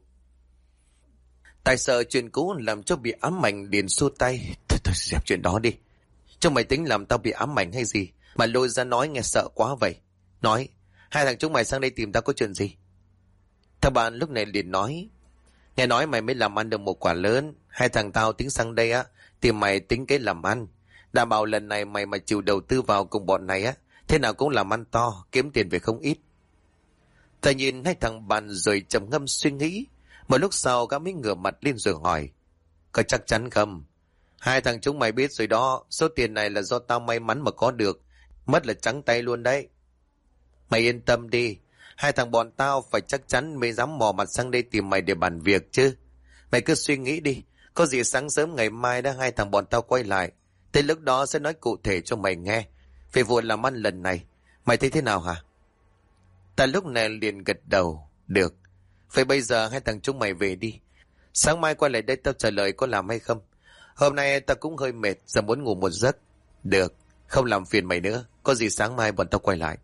Tài sợ chuyện cũ làm cho bị ám ảnh liền xua tay. Thôi dẹp chuyện đó đi. Chúng mày tính làm tao bị ám ảnh hay gì mà lôi ra nói nghe sợ quá vậy. Nói, hai thằng chúng mày sang đây tìm tao có chuyện gì? Thằng bạn lúc này liền nói. Nghe nói mày mới làm ăn được một quả lớn. Hai thằng tao tính sang đây á tìm mày tính cái làm ăn. Đảm bảo lần này mày mà chịu đầu tư vào cùng bọn này á, thế nào cũng làm ăn to, kiếm tiền về không ít. Ta nhìn hai thằng bạn rồi trầm ngâm suy nghĩ. Một lúc sau gã mới ngửa mặt lên rồi hỏi. Có chắc chắn không? Hai thằng chúng mày biết rồi đó, số tiền này là do tao may mắn mà có được. Mất là trắng tay luôn đấy. Mày yên tâm đi. Hai thằng bọn tao phải chắc chắn mới dám mò mặt sang đây tìm mày để bàn việc chứ. Mày cứ suy nghĩ đi. Có gì sáng sớm ngày mai đó hai thằng bọn tao quay lại. Tới lúc đó sẽ nói cụ thể cho mày nghe. về vụ làm ăn lần này, mày thấy thế nào hả? Ta lúc này liền gật đầu. Được. Vậy bây giờ hai thằng chúng mày về đi. Sáng mai quay lại đây tao trả lời có làm hay không. Hôm nay tao cũng hơi mệt, giờ muốn ngủ một giấc. Được, không làm phiền mày nữa. Có gì sáng mai bọn tao quay lại.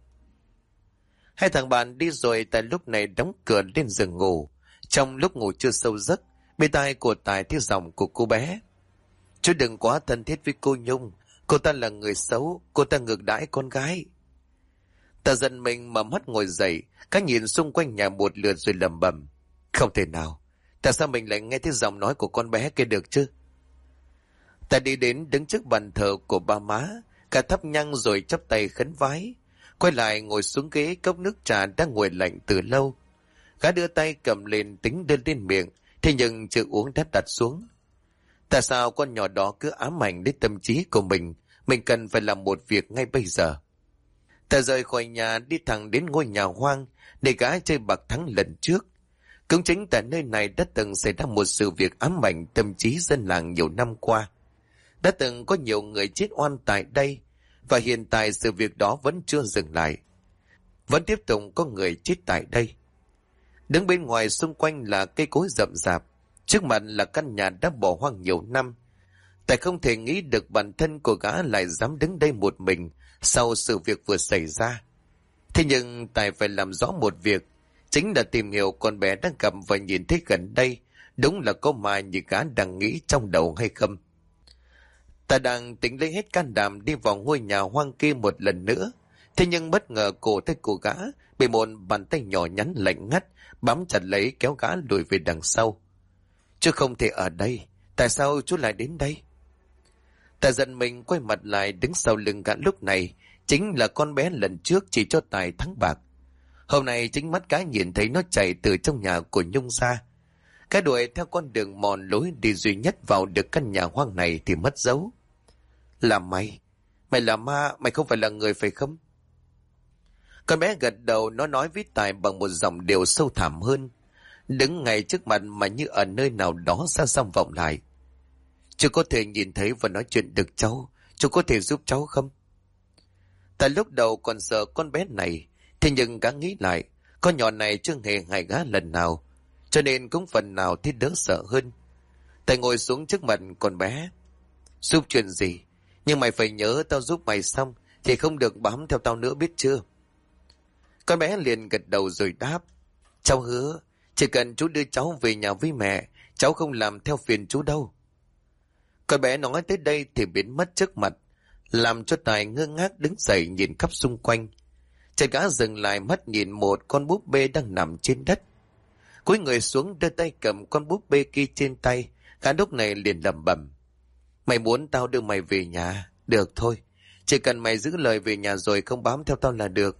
Hai thằng bạn đi rồi. Tại lúc này đóng cửa lên giường ngủ. Trong lúc ngủ chưa sâu giấc, bên tai của Tài tiếng giọng của cô bé. Chú đừng quá thân thiết với cô Nhung. Cô ta là người xấu. Cô ta ngược đãi con gái. Ta giận mình mà mắt ngồi dậy. Các nhìn xung quanh nhà một lượt rồi lẩm bẩm. Không thể nào. Tại sao mình lại nghe thấy giọng nói của con bé kia được chứ? Ta đi đến đứng trước bàn thờ của ba má. Cả thắp nhang rồi chắp tay khấn vái. Quay lại ngồi xuống ghế cốc nước trà đang nguội lạnh từ lâu. Gã đưa tay cầm lên tính đưa lên miệng. Thế nhưng chưa uống đã đặt xuống. Tại sao con nhỏ đó cứ ám ảnh đến tâm trí của mình? Mình cần phải làm một việc ngay bây giờ. Ta rời khỏi nhà đi thẳng đến ngôi nhà hoang để gã chơi bạc thắng lần trước. Cũng chính tại nơi này đã từng xảy ra một sự việc ám ảnh tâm trí dân làng nhiều năm qua. Đã từng có nhiều người chết oan tại đây, và hiện tại sự việc đó vẫn chưa dừng lại. Vẫn tiếp tục có người chết tại đây. Đứng bên ngoài xung quanh là cây cối rậm rạp, trước mặt là căn nhà đã bỏ hoang nhiều năm. Tài không thể nghĩ được bản thân của gã lại dám đứng đây một mình sau sự việc vừa xảy ra. Thế nhưng Tài phải làm rõ một việc, chính là tìm hiểu con bé đang gặp và nhìn thấy gần đây đúng là có ma như gã đang nghĩ trong đầu hay không. Ta đang tính lấy hết can đảm đi vào ngôi nhà hoang kia một lần nữa. Thế nhưng bất ngờ cổ tay của gã bị một bàn tay nhỏ nhắn lạnh ngắt bám chặt lấy kéo gã lùi về đằng sau. Chứ không thể ở đây. Tại sao chú lại đến đây? Ta giận mình quay mặt lại, đứng sau lưng gã lúc này chính là con bé lần trước chỉ cho Tài thắng bạc. Hôm nay chính mắt gã nhìn thấy nó chạy từ trong nhà của Nhung ra. Cái đuổi theo con đường mòn lối đi duy nhất vào được căn nhà hoang này thì mất dấu. Là mày. Mày là ma, mày không phải là người phải không? Con bé gật đầu, nó nói với Tài bằng một giọng điệu sâu thẳm hơn. Đứng ngay trước mặt mà như ở nơi nào đó xa xăm vọng lại. Chú có thể nhìn thấy và nói chuyện được cháu. Chú có thể giúp cháu không? Tại lúc đầu còn sợ con bé này. Thế nhưng gã nghĩ lại, con nhỏ này chưa hề hại gã lần nào, cho nên cũng phần nào thấy đỡ sợ hơn. Tài ngồi xuống trước mặt con bé. Giúp chuyện gì? Nhưng mày phải nhớ tao giúp mày xong thì không được bám theo tao nữa, biết chưa? Con bé liền gật đầu rồi đáp. Cháu hứa, chỉ cần chú đưa cháu về nhà với mẹ, cháu không làm theo phiền chú đâu. Con bé nói tới đây thì biến mất trước mặt, làm cho Tài ngơ ngác đứng dậy nhìn khắp xung quanh. Chợt gã dừng lại, mắt nhìn một con búp bê đang nằm trên đất. Cúi người xuống đưa tay cầm con búp bê kia trên tay. Gã lúc này liền lẩm bẩm. Mày muốn tao đưa mày về nhà? Được thôi, chỉ cần mày giữ lời về nhà rồi không bám theo tao là được.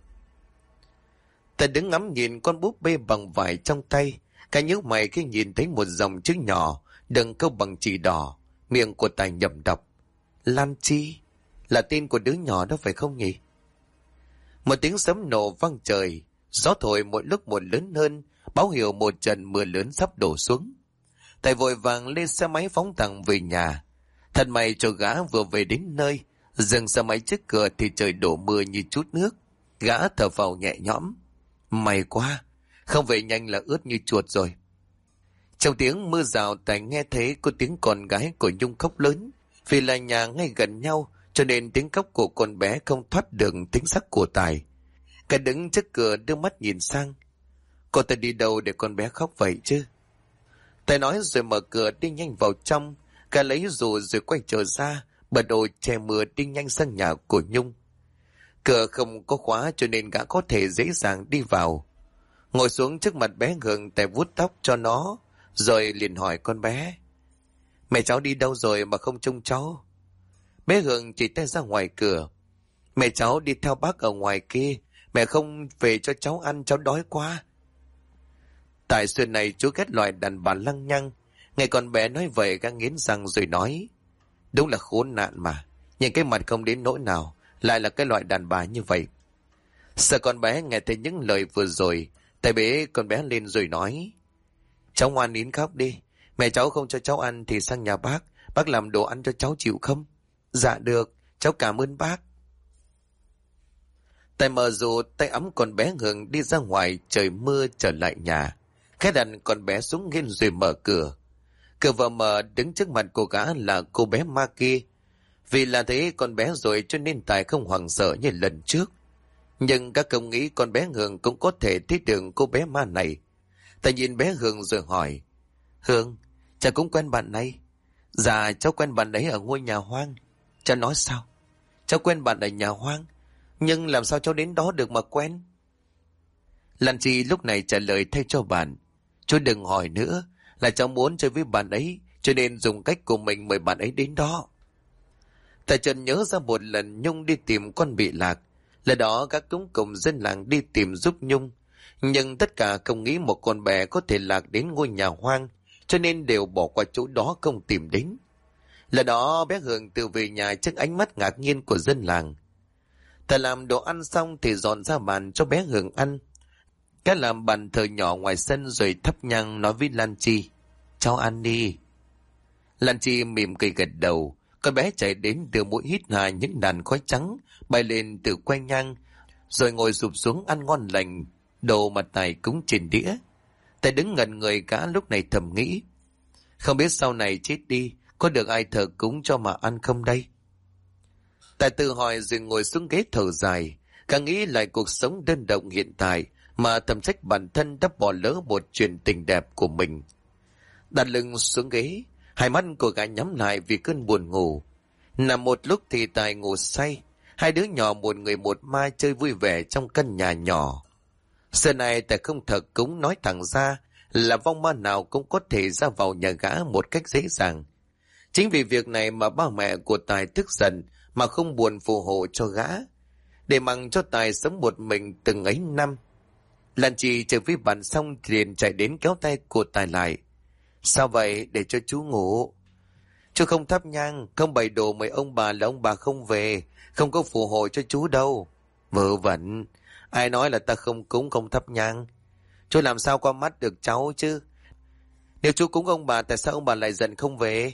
Ta đứng ngắm nhìn con búp bê bằng vải trong tay. Cả nhíu mày khi nhìn thấy một dòng chữ nhỏ đừng câu bằng chỉ đỏ. Miệng của Tài nhẩm đọc. Lan Chi. Là tên của đứa nhỏ đó phải không nhỉ? Một tiếng sấm nổ vang trời. Gió thổi mỗi lúc một lớn hơn, báo hiệu một trận mưa lớn sắp đổ xuống. Tài vội vàng lên xe máy phóng thẳng về nhà. Thật may cho gã vừa về đến nơi, dừng xe máy trước cửa thì trời đổ mưa như chút nước. Gã thở phào nhẹ nhõm. May quá, không về nhanh là ướt như chuột rồi. Trong tiếng mưa rào, Tài nghe thấy có tiếng con gái của Nhung khóc lớn. Vì là nhà ngay gần nhau, cho nên tiếng khóc của con bé không thoát được tiếng sắc của Tài. Cả đứng trước cửa đưa mắt nhìn sang. Cô ta đi đâu để con bé khóc vậy chứ? Tài nói rồi mở cửa đi nhanh vào trong. Cả lấy dù rồi quay trở ra, bật đồ che mưa đi nhanh sang nhà của Nhung. Cửa không có khóa cho nên gã có thể dễ dàng đi vào. Ngồi xuống trước mặt bé Hường, Tài vuốt tóc cho nó, rồi liền hỏi con bé. Mẹ cháu đi đâu rồi mà không trông cháu? Bé Hường chỉ tay ra ngoài cửa. Mẹ cháu đi theo bác ở ngoài kia, mẹ không về cho cháu ăn, cháu đói quá. Tại xưa này chú ghét loại đàn bà lăng nhăng. Nghe con bé nói vậy, gã nghiến răng rồi nói. Đúng là khốn nạn mà, nhìn cái mặt không đến nỗi nào, lại là cái loại đàn bà như vậy. Sợ con bé nghe thấy những lời vừa rồi, Tài bế con bé lên rồi nói. Cháu ngoan nín khóc đi, mẹ cháu không cho cháu ăn thì sang nhà bác làm đồ ăn cho cháu chịu không? Dạ được, cháu cảm ơn bác. Tài mở dù tay ấm con bé Hường đi ra ngoài trời mưa trở lại nhà. Khẽ đặt con bé xuống nghiêng rồi mở cửa. Cửa vừa mở đứng trước mặt cô gã là cô bé ma kia. Vì là thấy con bé rồi cho nên Tài không hoảng sợ như lần trước. Nhưng các công nghĩ con bé Hường cũng có thể thấy được cô bé ma này. Tài nhìn bé Hường rồi hỏi. Hường, cháu cũng quen bạn này. Dạ cháu quen bạn ấy ở ngôi nhà hoang. Cháu nói sao? Cháu quen bạn ở nhà hoang. Nhưng làm sao cháu đến đó được mà quen? Lan Chi lúc này trả lời thay cho bạn. Chú đừng hỏi nữa, là cháu muốn chơi với bạn ấy, cho nên dùng cách của mình mời bạn ấy đến đó. Tài Trần nhớ ra một lần Nhung đi tìm con bị lạc. Lần đó các cũng cùng dân làng đi tìm giúp Nhung. Nhưng tất cả không nghĩ một con bé có thể lạc đến ngôi nhà hoang, cho nên đều bỏ qua chỗ đó không tìm đến. Lần đó bé Hường tự về nhà trước ánh mắt ngạc nhiên của dân làng. Thầy làm đồ ăn xong thì dọn ra bàn cho bé Hường ăn. Cái làm bàn thờ nhỏ ngoài sân rồi thắp nhang nói với Lan Chi. Cháu ăn đi. Lan Chi mỉm cười gật đầu. Con bé chạy đến đưa mũi hít hà những làn khói trắng bay lên từ que nhang, rồi ngồi sụp xuống ăn ngon lành đồ mà Tài cúng trên đĩa. Tài đứng ngẩn người cả lúc này thầm nghĩ. Không biết sau này chết đi có được ai thờ cúng cho mà ăn không đây? Tài tự hỏi rồi ngồi xuống ghế thở dài. Càng nghĩ lại cuộc sống đơn độc hiện tại mà thầm trách bản thân đã bỏ lỡ một chuyện tình đẹp của mình. Đặt lưng xuống ghế, hai mắt của gã nhắm lại vì cơn buồn ngủ. Nằm một lúc thì Tài ngủ say. Hai đứa nhỏ một người một ma chơi vui vẻ trong căn nhà nhỏ. Giờ này Tài không thờ cúng nói thẳng ra là vong ma nào cũng có thể ra vào nhà gã một cách dễ dàng. Chính vì việc này mà ba mẹ của Tài tức giận mà không buồn phù hộ cho gã, để mặc cho Tài sống một mình từng ấy năm. Lan Chi chơi với bạn xong liền chạy đến kéo tay của Tài lại. Sao vậy? Để cho chú ngủ. Chú không thắp nhang, không bày đồ mời ông bà là ông bà không về, không có phù hộ cho chú đâu. Vớ vẩn, ai nói là ta không cúng không thắp nhang? Chú làm sao qua mắt được cháu chứ? Nếu chú cúng ông bà tại sao ông bà lại giận không về?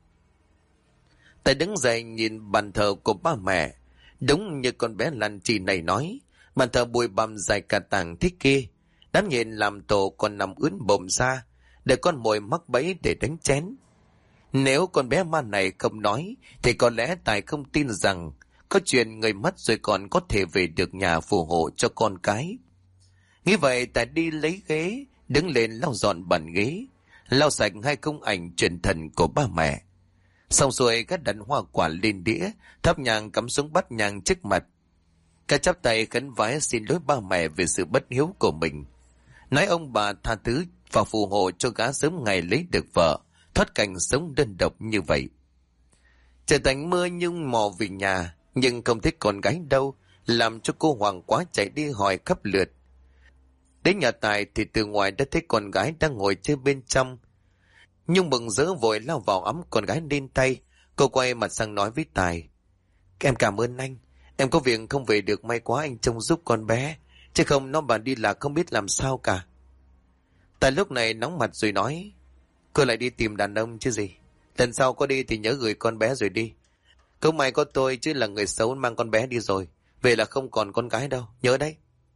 Tài đứng dậy nhìn bàn thờ của ba mẹ. Đúng như con bé Lan Chi này nói, bàn thờ bụi bặm dài cả tảng thế kia. Đám nhện làm tổ còn nằm ướn bồm ra, để con mồi mắc bẫy để đánh chén. Nếu con bé ma này không nói, thì có lẽ Tài không tin rằng có chuyện người mất rồi còn có thể về được nhà phù hộ cho con cái. Nghĩ vậy Tài đi lấy ghế, đứng lên lau dọn bàn ghế, lau sạch hai khung ảnh truyền thần của ba mẹ. Xong rồi các đặt hoa quả lên đĩa, thắp nhang cắm xuống bát nhang trước mặt. Các chắp tay khấn vái xin lỗi ba mẹ về sự bất hiếu của mình, nói ông bà tha thứ và phù hộ cho gã sớm ngày lấy được vợ, thoát cảnh sống đơn độc như vậy. Trời tạnh mưa Nhung mò về nhà, nhưng không thấy con gái đâu, làm cho cô hoảng quá chạy đi hỏi khắp lượt. Đến nhà Tài thì từ ngoài đã thấy con gái đang ngồi chơi bên trong. Nhung mừng rỡ vội lao vào ấm con gái lên tay. Cô quay mặt sang nói với Tài. Em cảm ơn anh. Em có việc không về được, may quá anh trông giúp con bé. Chứ không nó mà đi lạc không biết làm sao cả. Tài lúc này nóng mặt rồi nói. Cô lại đi tìm đàn ông chứ gì. Lần sau có đi thì nhớ gửi con bé rồi đi. Không may có tôi chứ là người xấu mang con bé đi rồi. Về là không còn con gái đâu, nhớ đấy.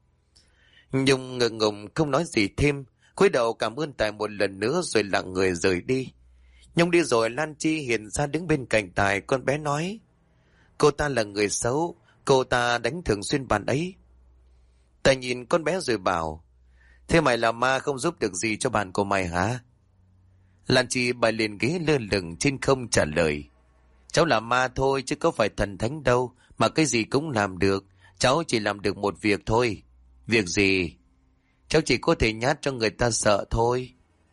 Nhung ngượng ngùng không nói gì thêm, cúi đầu cảm ơn Tài một lần nữa rồi lặng người rời đi. Nhung đi rồi Lan Chi hiện ra đứng bên cạnh Tài. Con bé nói, cô ta là người xấu, cô ta đánh thường xuyên bạn ấy. Tài nhìn con bé rồi bảo, thế mày là ma không giúp được gì cho bạn của mày hả? Lan Chi bay lên ghế lơ lửng trên không trả lời, cháu là ma thôi chứ có phải thần thánh đâu, mà cái gì cũng làm được. Cháu chỉ làm được một việc thôi. Việc gì? Cháu chỉ có thể nhát cho người ta sợ thôi.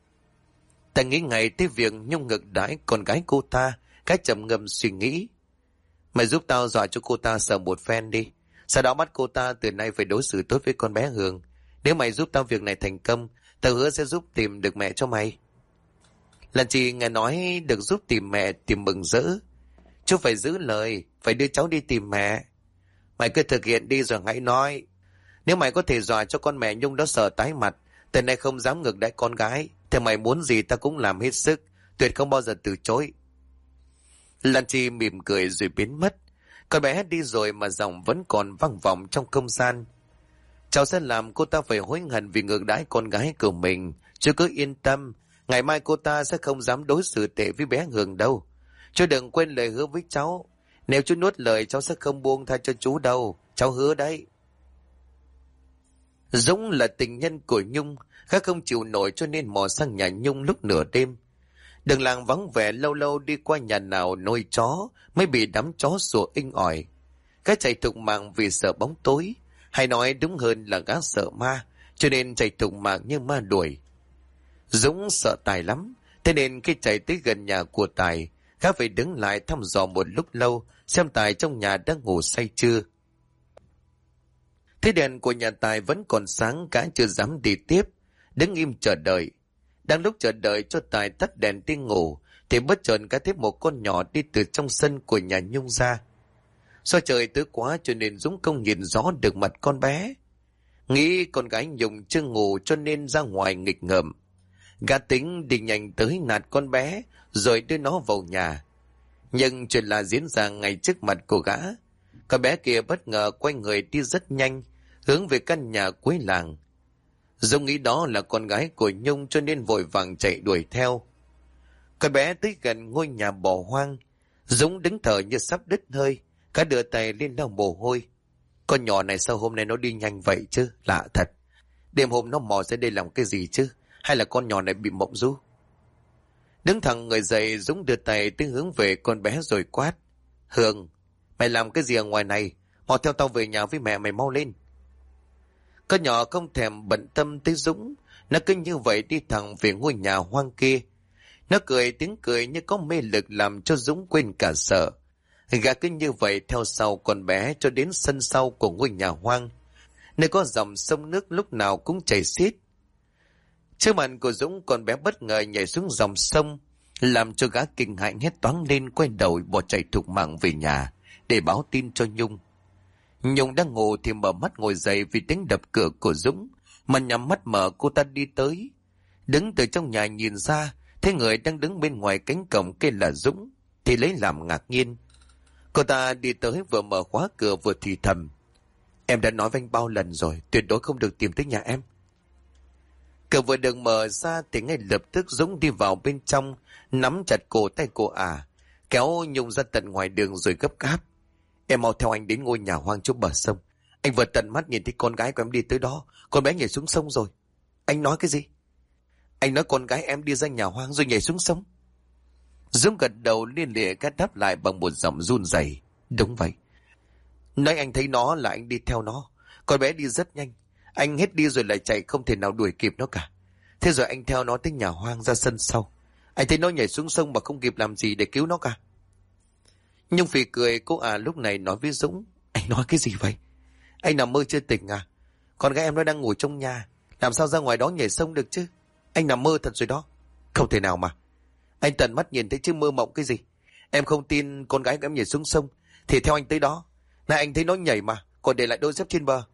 Ta nghĩ ngay tới việc Nhung ngược đãi con gái cô ta, cái trầm ngâm suy nghĩ. Mày giúp tao dọa cho cô ta sợ một phen đi. Sau đó bắt cô ta từ nay phải đối xử tốt với con bé Hường. Nếu mày giúp tao việc này thành công, tao hứa sẽ giúp tìm được mẹ cho mày. Lần chị nghe nói được giúp tìm mẹ thì mừng rỡ. Chú phải giữ lời, phải đưa cháu đi tìm mẹ. Mày cứ thực hiện đi rồi hãy nói. Nếu mày có thể dọa cho con mẹ Nhung đó sợ tái mặt, từ nay không dám ngược đãi con gái, thì mày muốn gì ta cũng làm hết sức, tuyệt không bao giờ từ chối. Lan Chi mỉm cười rồi biến mất. Con bé đi rồi mà giọng vẫn còn vang vọng trong không gian. Cháu sẽ làm cô ta phải hối hận vì ngược đãi con gái của mình. Chú cứ yên tâm, ngày mai cô ta sẽ không dám đối xử tệ với bé Hường đâu. Chú đừng quên lời hứa với cháu. Nếu chú nuốt lời cháu sẽ không buông tha cho chú đâu. Cháu hứa đấy. Dũng là tình nhân của Nhung, gã không chịu nổi cho nên mò sang nhà Nhung lúc nửa đêm. Đường làng vắng vẻ, lâu lâu đi qua nhà nào nuôi chó mới bị đám chó sủa inh ỏi. Gã chạy thục mạng vì sợ bóng tối, hay nói đúng hơn là gã sợ ma, cho nên chạy thục mạng như ma đuổi. Dũng sợ Tài lắm, thế nên khi chạy tới gần nhà của Tài, gã phải đứng lại thăm dò một lúc lâu xem Tài trong nhà đang ngủ say chưa. Thế đèn của nhà Tài vẫn còn sáng, gã chưa dám đi tiếp, đứng im chờ đợi. Đang lúc chờ đợi cho Tài tắt đèn đi ngủ, thì bất chợt gã thấy một con nhỏ đi từ trong sân của nhà Nhung ra. Do trời tối quá cho nên Dũng không nhìn rõ được mặt con bé. Nghĩ con gái Nhung chưa ngủ cho nên ra ngoài nghịch ngợm. Gã tính đi nhanh tới nạt con bé rồi đưa nó vào nhà. Nhưng chuyện là diễn ra ngay trước mặt của gã. Con bé kia bất ngờ quay người đi rất nhanh, hướng về căn nhà cuối làng. Dũng nghĩ đó là con gái của Nhung cho nên vội vàng chạy đuổi theo. Con bé tới gần ngôi nhà bỏ hoang. Dũng đứng thở như sắp đứt hơi, cả đưa tay lên lau mồ hôi. Con nhỏ này sao hôm nay nó đi nhanh vậy chứ, lạ thật. Đêm hôm nó mò ra đây làm cái gì chứ, hay là con nhỏ này bị mộng du? Đứng thẳng người dậy, Dũng đưa tay tới hướng về con bé rồi quát. Hường, mày làm cái gì ở ngoài này? Mò theo tao về nhà với mẹ mày, mau lên. Con nhỏ không thèm bận tâm tới Dũng, nó cứ như vậy đi thẳng về ngôi nhà hoang kia. Nó cười tiếng cười như có mê lực làm cho Dũng quên cả sợ. Gã cứ như vậy theo sau con bé cho đến sân sau của ngôi nhà hoang, nơi có dòng sông nước lúc nào cũng chảy xiết. Trước mặt của Dũng, con bé bất ngờ nhảy xuống dòng sông, làm cho gã kinh hãi hét toáng lên, quay đầu bỏ chạy thục mạng về nhà để báo tin cho Nhung. Nhung đang ngủ thì mở mắt ngồi dậy vì tiếng đập cửa của Dũng, mà nhắm mắt mở cô ta đi tới. Đứng từ trong nhà nhìn ra, thấy người đang đứng bên ngoài cánh cổng kia là Dũng, thì lấy làm ngạc nhiên. Cô ta đi tới vừa mở khóa cửa vừa thì thầm. Em đã nói với anh bao lần rồi, tuyệt đối không được tìm tới nhà em. Cửa vừa được mở ra thì ngay lập tức Dũng đi vào bên trong, nắm chặt cổ tay cô kéo Nhung ra tận ngoài đường rồi gấp gáp. Em mau theo anh đến ngôi nhà hoang chỗ bờ sông. Anh vừa tận mắt nhìn thấy con gái của em đi tới đó, con bé nhảy xuống sông rồi. Anh nói cái gì? Anh nói con gái em đi ra nhà hoang rồi nhảy xuống sông. Dũng gật đầu liên lịa cắt đáp lại bằng một giọng run rẩy. Đúng vậy. Nói anh thấy nó là anh đi theo nó. Con bé đi rất nhanh. Anh hết đi rồi lại chạy, không thể nào đuổi kịp nó cả. Thế rồi anh theo nó tới nhà hoang ra sân sau. Anh thấy nó nhảy xuống sông mà không kịp làm gì để cứu nó cả. Nhung phì cười, cô lúc này nói với Dũng. Anh nói cái gì vậy? Anh nằm mơ chưa tỉnh à? Con gái em nó đang ngủ trong nhà, làm sao ra ngoài đó nhảy sông được chứ? Anh nằm mơ thật rồi đó. Không thể nào mà. Anh tận mắt nhìn thấy chứ mơ mộng cái gì. Em không tin con gái của em nhảy xuống sông thì theo anh tới đó. Này anh thấy nó nhảy mà, còn để lại đôi dép trên bờ.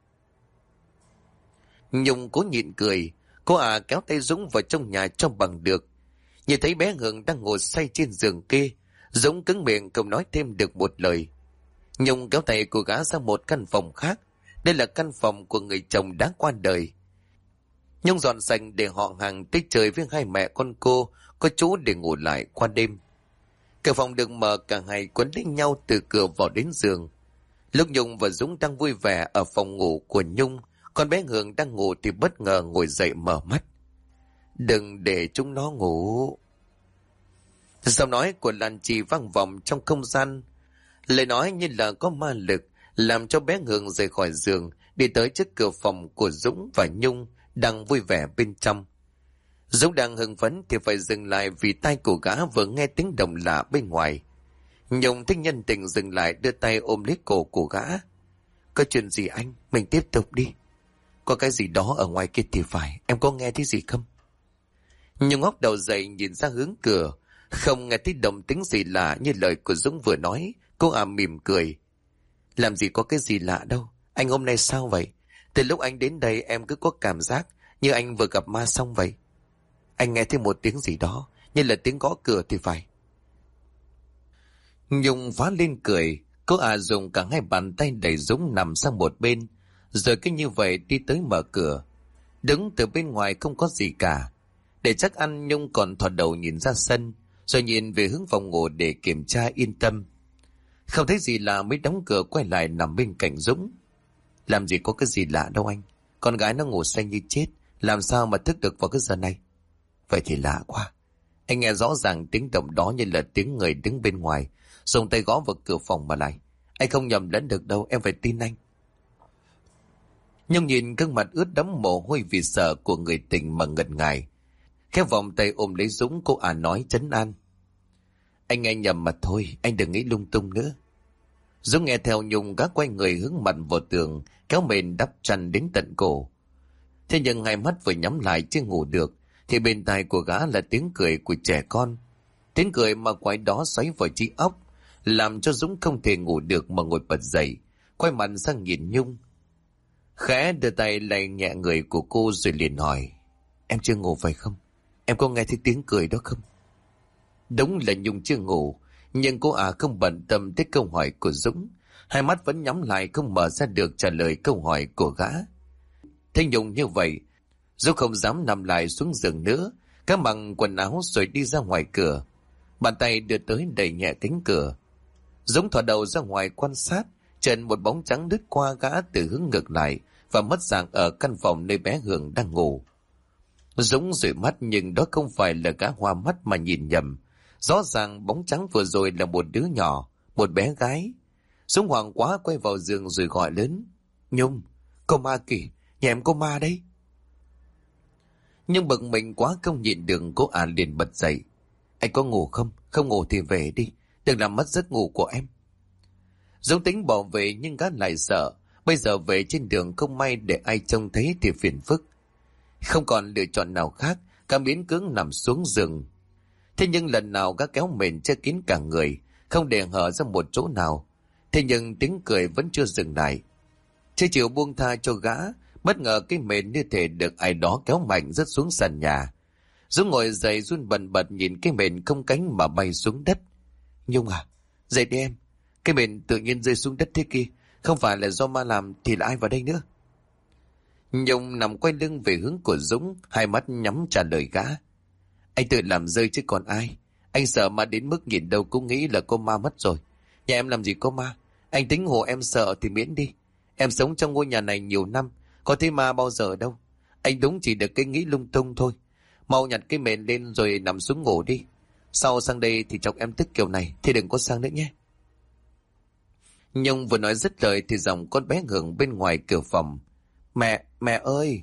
Nhung cố nhịn cười. Cô kéo tay Dũng vào trong nhà cho bằng được. Nhìn thấy bé Hường đang ngồi say trên giường kia, Dũng cứng miệng không nói thêm được một lời. Nhung kéo tay cô gã sang một căn phòng khác. Đây là căn phòng của người chồng đã qua đời. Nhung dọn sạch để họ hàng tới chơi với hai mẹ con cô, có chỗ để ngủ lại qua đêm. Cửa phòng được mở, cả hai quấn lấy nhau từ cửa vào đến giường. Lúc Nhung và Dũng đang vui vẻ ở phòng ngủ của Nhung, con bé Hường đang ngủ thì bất ngờ ngồi dậy mở mắt. Đừng để chúng nó ngủ. Giọng nói của Lan Trì vang vọng trong không gian. Lời nói như là có ma lực, làm cho bé Hường rời khỏi giường, đi tới trước cửa phòng của Dũng và Nhung đang vui vẻ bên trong. Dũng đang hưng phấn thì phải dừng lại vì tai của gã vừa nghe tiếng động lạ bên ngoài. Nhung thích nhân tình dừng lại, đưa tay ôm lấy cổ của gã. Có chuyện gì anh? Mình tiếp tục đi. Có cái gì đó ở ngoài kia thì phải. Em có nghe thấy gì không? Nhung ngóc đầu dậy nhìn ra hướng cửa, không nghe thấy động tĩnh gì lạ như lời của Dũng vừa nói. Cô mỉm cười. Làm gì có cái gì lạ đâu. Anh hôm nay sao vậy? Từ lúc anh đến đây em cứ có cảm giác như anh vừa gặp ma xong vậy. Anh nghe thấy một tiếng gì đó, như là tiếng gõ cửa thì phải. Nhung phá lên cười. Cô dùng cả hai bàn tay đẩy Dũng nằm sang một bên, rồi cứ như vậy đi tới mở cửa. Đứng từ bên ngoài không có gì cả. Để chắc ăn, Nhung còn thò đầu nhìn ra sân, rồi nhìn về hướng phòng ngủ để kiểm tra yên tâm. Không thấy gì lạ mới đóng cửa quay lại nằm bên cạnh Dũng. Làm gì có cái gì lạ đâu anh. Con gái nó ngủ say như chết, làm sao mà thức được vào cái giờ này? Vậy thì lạ quá. Anh nghe rõ ràng tiếng động đó như là tiếng người đứng bên ngoài, dùng tay gõ vào cửa phòng mà lại. Anh không nhầm lẫn được đâu, em phải tin anh. Nhưng nhìn gương mặt ướt đẫm mồ hôi vì sợ của người tình mà ngần ngại. Khẽ vòng tay ôm lấy Dũng, cô nói trấn an. Anh nghe nhầm mà thôi, anh đừng nghĩ lung tung nữa. Dũng nghe theo Nhung gác quay người hướng mặt vào tường, kéo mền đắp chăn đến tận cổ. Thế nhưng hai mắt vừa nhắm lại chưa ngủ được, thì bên tai của gã là tiếng cười của trẻ con. Tiếng cười mà quái đó xoáy vào trí óc, làm cho Dũng không thể ngủ được mà ngồi bật dậy, quay mặt sang nhìn Nhung. Khẽ đưa tay lay nhẹ người của cô rồi liền hỏi. Em chưa ngủ phải không? Em có nghe thấy tiếng cười đó không? Đúng là Nhung chưa ngủ, nhưng cô không bận tâm tới câu hỏi của Dũng. Hai mắt vẫn nhắm lại không mở ra được trả lời câu hỏi của gã. Thế Nhung như vậy, Dũng không dám nằm lại xuống giường nữa, cả bằng quần áo rồi đi ra ngoài cửa. Bàn tay đưa tới đẩy nhẹ cánh cửa. Dũng thò đầu ra ngoài quan sát, chợt một bóng trắng lướt qua gã từ hướng ngược lại và mất dạng ở căn phòng nơi bé Hường đang ngủ. Dũng dụi mắt nhưng đó không phải là gã hoa mắt mà nhìn nhầm. Rõ ràng bóng trắng vừa rồi là một đứa nhỏ, một bé gái. Dũng hoảng quá quay vào giường rồi gọi lớn. Nhung, cô ma kìa, nhà em có ma đấy. Nhưng bực mình quá không nhịn được, cô liền bật dậy. Anh có ngủ không? Không ngủ thì về đi, đừng làm mất giấc ngủ của em. Dũng tính bỏ về nhưng gã lại sợ. Bây giờ về trên đường không may để ai trông thấy thì phiền phức. Không còn lựa chọn nào khác, cả miễn cưỡng nằm xuống giường. Thế nhưng lần nào gã kéo mền che kín cả người, không để hở ra một chỗ nào. Thế nhưng tiếng cười vẫn chưa dừng lại. Chưa chịu buông tha cho gã, bất ngờ cái mền như thể được ai đó kéo mạnh rớt xuống sàn nhà. Dũng ngồi dậy run bần bật nhìn cái mền không cánh mà bay xuống đất. Nhung à, dậy đi em. Cái mền tự nhiên rơi xuống đất thế kia, không phải là do ma làm thì là ai vào đây nữa? Nhung nằm quay lưng về hướng của Dũng, hai mắt nhắm trả lời gã. Anh tự làm rơi chứ còn ai. Anh sợ ma đến mức nhìn đâu cũng nghĩ là cô ma mất rồi. Nhà em làm gì có ma. Anh tính hộ em sợ thì miễn đi. Em sống trong ngôi nhà này nhiều năm, có thấy ma bao giờ đâu. Anh đúng chỉ được cái nghĩ lung tung thôi. Mau nhặt cái mền lên rồi nằm xuống ngủ đi. Sau sang đây thì chọc em tức kiểu này thì đừng có sang nữa nhé. Nhung vừa nói dứt lời thì giọng con bé Hường bên ngoài cửa phòng. Mẹ ơi!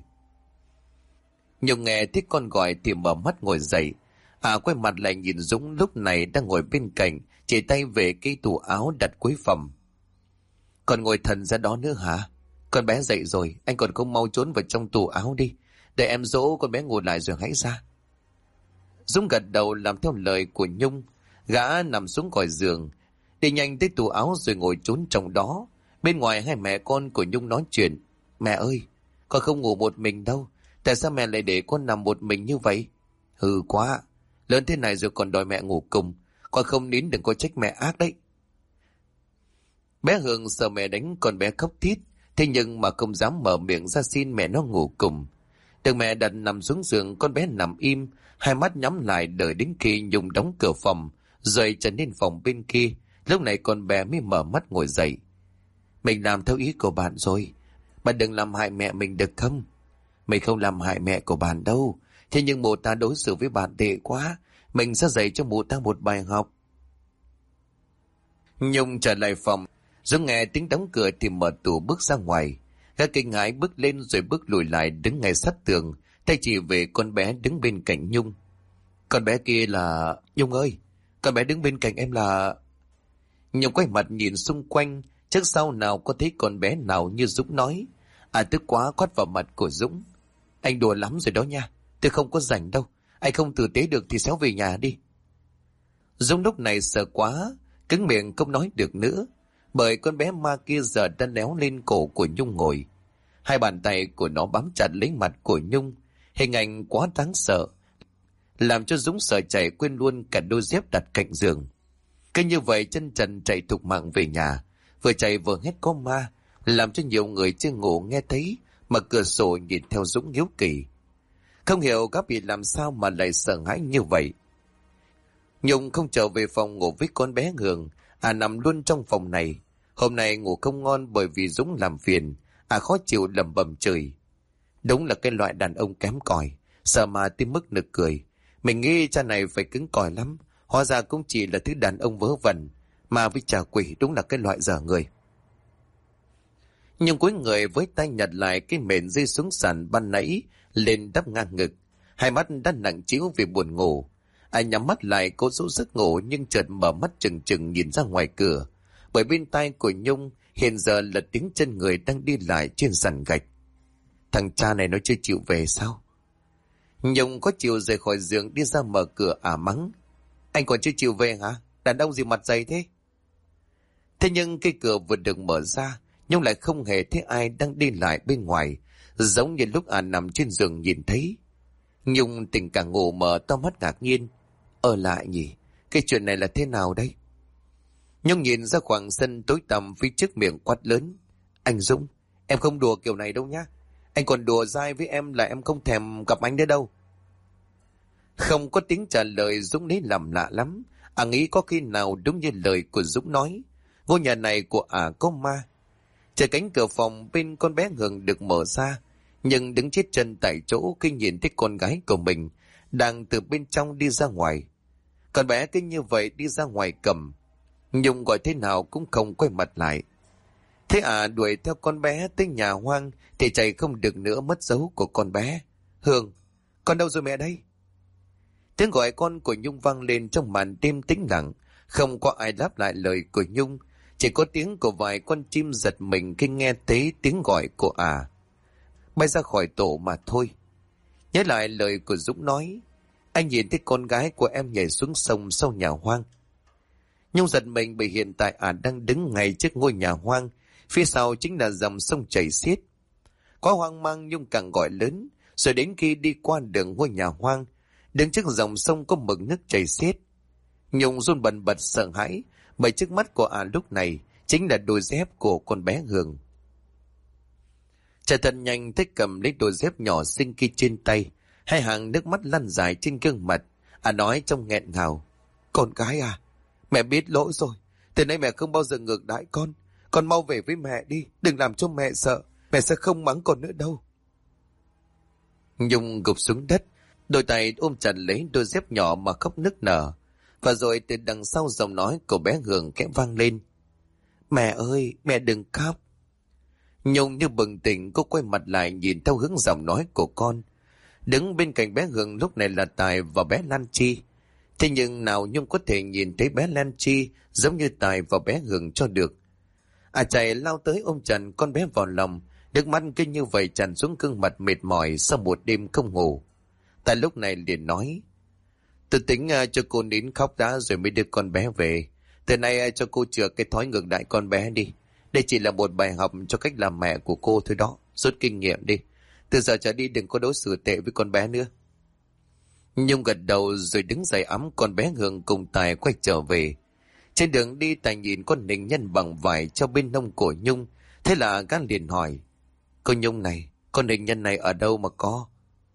Nhung nghe thấy con gọi thì mở mắt ngồi dậy. Quay mặt lại nhìn Dũng lúc này đang ngồi bên cạnh, chỉ tay về cái tủ áo đặt cuối phòng. Còn ngồi thần ra đó nữa hả? Con bé dậy rồi, anh còn không mau trốn vào trong tủ áo đi. Để em dỗ con bé ngồi lại rồi hãy ra. Dũng gật đầu làm theo lời của Nhung. Gã nằm xuống khỏi giường, đi nhanh tới tủ áo rồi ngồi trốn trong đó. Bên ngoài hai mẹ con của Nhung nói chuyện. Mẹ ơi, con không ngủ một mình đâu. Tại sao mẹ lại để con nằm một mình như vậy? Hừ quá, lớn thế này rồi còn đòi mẹ ngủ cùng. Con không nín đừng có trách mẹ ác đấy. Bé Hương sợ mẹ đánh con bé khóc thít, thế nhưng mà không dám mở miệng ra xin mẹ nó ngủ cùng. Được mẹ đặt nằm xuống giường, con bé nằm im, hai mắt nhắm lại đợi đến khi Nhung đóng cửa phòng, rồi trở lên phòng bên kia. Lúc này con bé mới mở mắt ngồi dậy. Mình làm theo ý của bạn rồi. Bạn đừng làm hại mẹ mình được không? Mình không làm hại mẹ của bạn đâu. Thế nhưng mụ ta đối xử với bạn tệ quá. Mình sẽ dạy cho mụ ta một bài học. Nhung trở lại phòng. Dũng nghe tiếng đóng cửa thì mở tủ bước ra ngoài. Gã kinh hãi bước lên rồi bước lùi lại đứng ngay sát tường, tay chỉ về con bé đứng bên cạnh Nhung. Con bé kia là... Nhung ơi! Con bé đứng bên cạnh em là... Nhung quay mặt nhìn xung quanh, trước sau nào có thấy con bé nào như Dũng nói. Tức quá quát vào mặt của Dũng. Anh đùa lắm rồi đó nha. Tôi không có rảnh đâu. Anh không tử tế được thì xéo về nhà đi. Dũng lúc này sợ quá, cứng miệng không nói được nữa. Bởi con bé ma kia giờ đã léo lên cổ của Nhung ngồi. Hai bàn tay của nó bám chặt lấy mặt của Nhung. Hình ảnh quá đáng sợ, làm cho Dũng sợ chạy quên luôn cả đôi dép đặt cạnh giường. Cứ như vậy chân trần chạy thục mạng về nhà. vừa chạy vừa hét có ma, làm cho nhiều người chưa ngủ nghe thấy, mà cửa sổ nhìn theo Dũng hiếu kỳ. Không hiểu gã bị làm sao mà lại sợ hãi như vậy. Nhung không trở về phòng ngủ với con bé Hường, nằm luôn trong phòng này. Hôm nay ngủ không ngon bởi vì Dũng làm phiền, khó chịu lẩm bẩm chửi. Đúng là cái loại đàn ông kém cỏi, sợ mà tới mức nực cười. Mình nghĩ cha này phải cứng cỏi lắm, hóa ra cũng chỉ là thứ đàn ông vớ vẩn, mà với trà quỷ đúng là cái loại dở người. Nhưng cuối người với tay nhặt lại cái mền rơi xuống sàn ban nãy, lên đắp ngang ngực, hai mắt đã nặng trĩu vì buồn ngủ. Anh nhắm mắt lại cố giữ giấc ngủ, nhưng chợt mở mắt trừng trừng nhìn ra ngoài cửa, bởi bên tai của Nhung hiện giờ là tiếng chân người đang đi lại trên sàn gạch. Thằng cha này nó chưa chịu về sao? Nhung có chịu rời khỏi giường đi ra mở cửa mắng. Anh còn chưa chịu về hả? Đàn ông gì mặt dày thế? Thế nhưng cái cửa vừa được mở ra, Nhung lại không hề thấy ai đang đi lại bên ngoài, giống như lúc nằm trên giường nhìn thấy. Nhung tỉnh cả ngủ mở to mắt ngạc nhiên. Lại nhỉ, cái chuyện này là thế nào đây? Nhung nhìn ra khoảng sân tối tăm phía trước miệng quát lớn. Anh Dũng, em không đùa kiểu này đâu nhá. Anh còn đùa dai với em là em không thèm gặp anh nữa đâu. Không có tiếng trả lời, Dũng lấy làm lạ lắm. Nghĩ có khi nào đúng như lời của Dũng nói, ngôi nhà này của có ma. Chờ cánh cửa phòng bên con bé Hường được mở ra, nhưng đứng chết chân tại chỗ khi nhìn thấy con gái của mình đang từ bên trong đi ra ngoài. Con bé cứ như vậy đi ra ngoài cầm. Nhung gọi thế nào cũng không quay mặt lại. Thế đuổi theo con bé tới nhà hoang thì chạy không được nữa, mất dấu của con bé. Hường, con đâu rồi mẹ đây? Tiếng gọi con của Nhung vang lên trong màn đêm tĩnh lặng. Không có ai đáp lại lời của Nhung, chỉ có tiếng của vài con chim giật mình khi nghe thấy tiếng gọi của bay ra khỏi tổ mà thôi. Nhớ lại lời của Dũng nói, anh nhìn thấy con gái của em nhảy xuống sông sau nhà hoang. Nhung giật mình bởi hiện tại đang đứng ngay trước ngôi nhà hoang, phía sau chính là dòng sông chảy xiết. Quá hoang mang, Nhung càng gọi lớn, rồi đến khi đi qua đường ngôi nhà hoang, đứng trước dòng sông có mực nước chảy xiết. Nhung run bần bật sợ hãi, bởi trước mắt của lúc này chính là đôi dép của con bé Hường. Chạy thật nhanh, thích cầm lấy đôi dép nhỏ xinh kia trên tay, hai hàng nước mắt lăn dài trên gương mặt. Nói trong nghẹn ngào. Con gái mẹ biết lỗi rồi, từ nay mẹ không bao giờ ngược đãi con mau về với mẹ đi, đừng làm cho mẹ sợ, mẹ sẽ không mắng con nữa đâu. Nhung gục xuống đất, đôi tay ôm chặt lấy đôi dép nhỏ mà khóc nức nở. Và rồi từ đằng sau giọng nói của bé Hường khẽ vang lên. Mẹ ơi, mẹ đừng khóc. Nhung như bừng tỉnh, cô quay mặt lại nhìn theo hướng giọng nói của con. Đứng bên cạnh bé Hường lúc này là Tài và bé Lan Chi. Thế nhưng nào Nhung có thể nhìn thấy bé Lan Chi giống như Tài và bé Hường cho được. Chạy lao tới ôm chặt con bé vào lòng, nước mắt cứ như vậy tràn xuống gương mặt mệt mỏi sau một đêm không ngủ. Tài lúc này liền nói, tôi tính cho cô nín khóc đã rồi mới đưa con bé về. Từ nay cho cô chữa cái thói ngược đại con bé đi. Đây chỉ là một bài học cho cách làm mẹ của cô thôi đó. Rút kinh nghiệm đi. Từ giờ trở đi đừng có đối xử tệ với con bé nữa. Nhung gật đầu rồi đứng dậy ẵm con bé Hường cùng Tài quay trở về. Trên đường đi Tài nhìn con hình nhân bằng vải cho bên hông của Nhung. Thế là gã liền hỏi, cô Nhung này, con hình nhân này ở đâu mà có?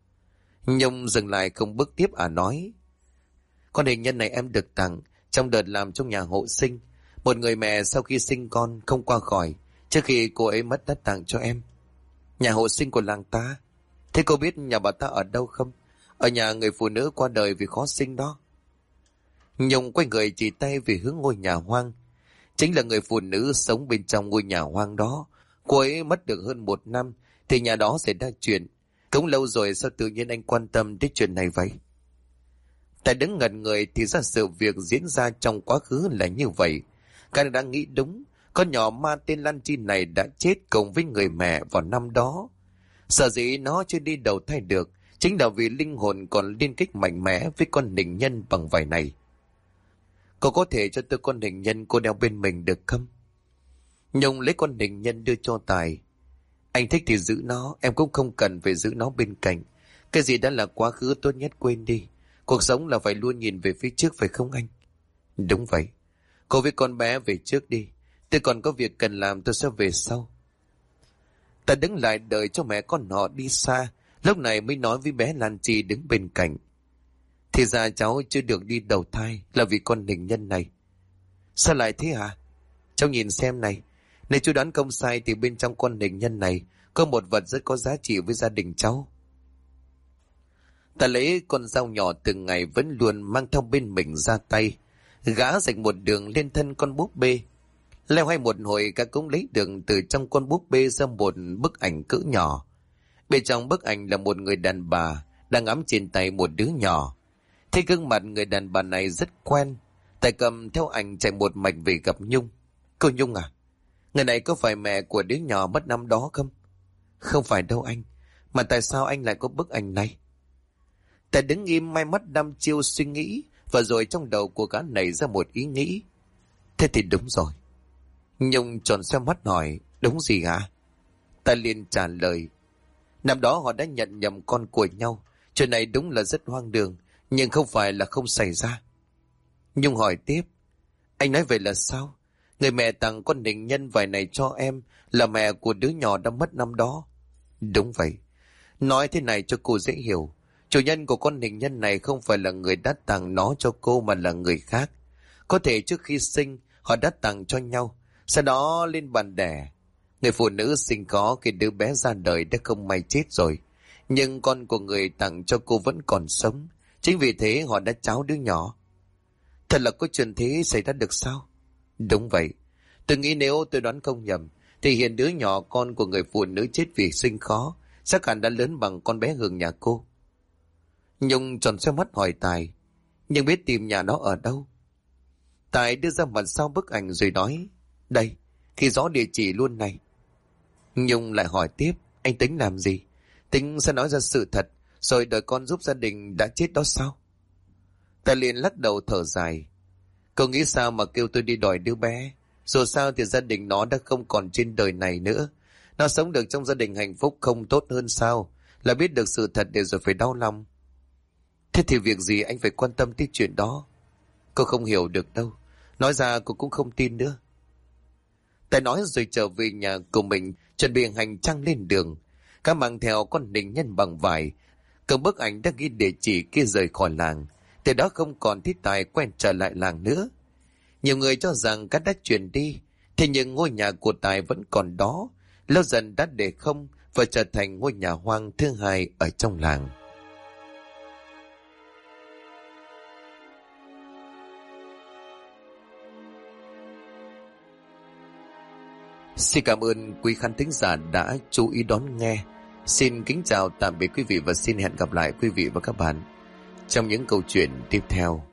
Nhung dừng lại không bước tiếp nói, con hình nhân này em được tặng trong đợt làm trong nhà hộ sinh. Một người mẹ sau khi sinh con không qua khỏi, trước khi cô ấy mất đã tặng cho em. Nhà hộ sinh của làng ta. Thế cô biết nhà bà ta ở đâu không? Ở nhà người phụ nữ qua đời vì khó sinh đó. Nhung quay người chỉ tay về hướng ngôi nhà hoang. Chính là người phụ nữ sống bên trong ngôi nhà hoang đó. Cô ấy mất được hơn 1 năm thì nhà đó xảy ra chuyện. Cũng lâu rồi sao tự nhiên anh quan tâm đến chuyện này vậy? Tại đứng ngẩn người thì ra sự việc diễn ra trong quá khứ là như vậy. Các đã nghĩ đúng, con nhỏ ma tên Lan Chi này đã chết cùng với người mẹ vào năm đó. Sở dĩ nó chưa đi đầu thai được chính là vì linh hồn còn liên kết mạnh mẽ với con hình nhân bằng vải này. Cô có thể cho tôi con hình nhân cô đeo bên mình được không? Nhung lấy con hình nhân đưa cho Tài. Anh thích thì giữ nó, em cũng không cần phải giữ nó bên cạnh. Cái gì đã là quá khứ tốt nhất quên đi. Cuộc sống là phải luôn nhìn về phía trước phải không anh? Đúng vậy. Cô với con bé về trước đi. Tôi còn có việc cần làm, tôi sẽ về sau. Ta đứng lại đợi cho mẹ con họ đi xa, lúc này mới nói với bé Lan Chi đứng bên cạnh. Thì ra cháu chưa được đi đầu thai là vì con hình nhân này. Sao lại thế hả? Cháu nhìn xem này, nếu chú đoán không sai thì bên trong con hình nhân này có một vật rất có giá trị với gia đình cháu. Ta lấy con dao nhỏ từng ngày vẫn luôn mang theo bên mình ra tay, gã rạch một đường lên thân con búp bê. Leo hay một hồi cả cũng lấy được từ trong con búp bê ra một bức ảnh cỡ nhỏ. Bên trong bức ảnh là một người đàn bà đang ẵm trên tay một đứa nhỏ. Thấy gương mặt người đàn bà này rất quen, Tài cầm theo ảnh chạy một mạch về gặp Nhung. Cô Nhung à? Người này có phải mẹ của đứa nhỏ mất năm đó không? Không phải đâu anh. Mà tại sao anh lại có bức ảnh này? Tài đứng im mai mắt đăm chiêu suy nghĩ, và rồi trong đầu của gã nảy ra một ý nghĩ. Thế thì đúng rồi. Nhung tròn xoe mắt hỏi, đúng gì hả? Ta liền trả lời, năm đó họ đã nhận nhầm con của nhau. Chuyện này đúng là rất hoang đường, nhưng không phải là không xảy ra. Nhung hỏi tiếp, anh nói vậy là sao? Người mẹ tặng con định nhân vải này cho em là mẹ của đứa nhỏ đã mất năm đó. Đúng vậy. Nói thế này cho cô dễ hiểu. Chủ nhân của con hình nhân này không phải là người đã tặng nó cho cô mà là người khác. Có thể trước khi sinh họ đã tặng cho nhau, sau đó lên bàn đẻ. Người phụ nữ sinh có khi đứa bé ra đời đã không may chết rồi, nhưng con của người tặng cho cô vẫn còn sống. Chính vì thế họ đã tráo đứa nhỏ. Thật là có chuyện thế xảy ra được sao? Đúng vậy. Tôi nghĩ nếu tôi đoán không nhầm thì hiện đứa nhỏ con của người phụ nữ chết vì sinh khó chắc hẳn đã lớn bằng con bé Hường nhà cô. Nhung tròn xoe mắt hỏi Tài, nhưng biết tìm nhà nó ở đâu? Tài đưa ra mặt sau bức ảnh rồi nói, đây, khi rõ địa chỉ luôn này. Nhung lại hỏi tiếp, anh tính làm gì? Tính sẽ nói ra sự thật rồi đợi con giúp gia đình đã chết đó sao? Tài liền lắc đầu thở dài. Cậu nghĩ sao mà kêu tôi đi đòi đứa bé? Dù sao thì gia đình nó đã không còn trên đời này nữa. Nó sống được trong gia đình hạnh phúc không tốt hơn sao? Là biết được sự thật để rồi phải đau lòng. Thế thì việc gì anh phải quan tâm tới chuyện đó? Cô không hiểu được đâu. Nói ra cô cũng không tin nữa. Tài nói rồi trở về nhà của mình, chuẩn bị hành trang lên đường. Cả mang theo con định nhân bằng vải, cầm bức ảnh đã ghi địa chỉ kia rời khỏi làng. Từ đó không còn thấy Tài quay trở lại làng nữa. Nhiều người cho rằng cát đã chuyển đi, thế nhưng ngôi nhà của Tài vẫn còn đó, lâu dần đã để không và trở thành ngôi nhà hoang thứ hai ở trong làng. Xin cảm ơn quý khán thính giả đã chú ý đón nghe. Xin kính chào tạm biệt quý vị và xin hẹn gặp lại quý vị và các bạn trong những câu chuyện tiếp theo.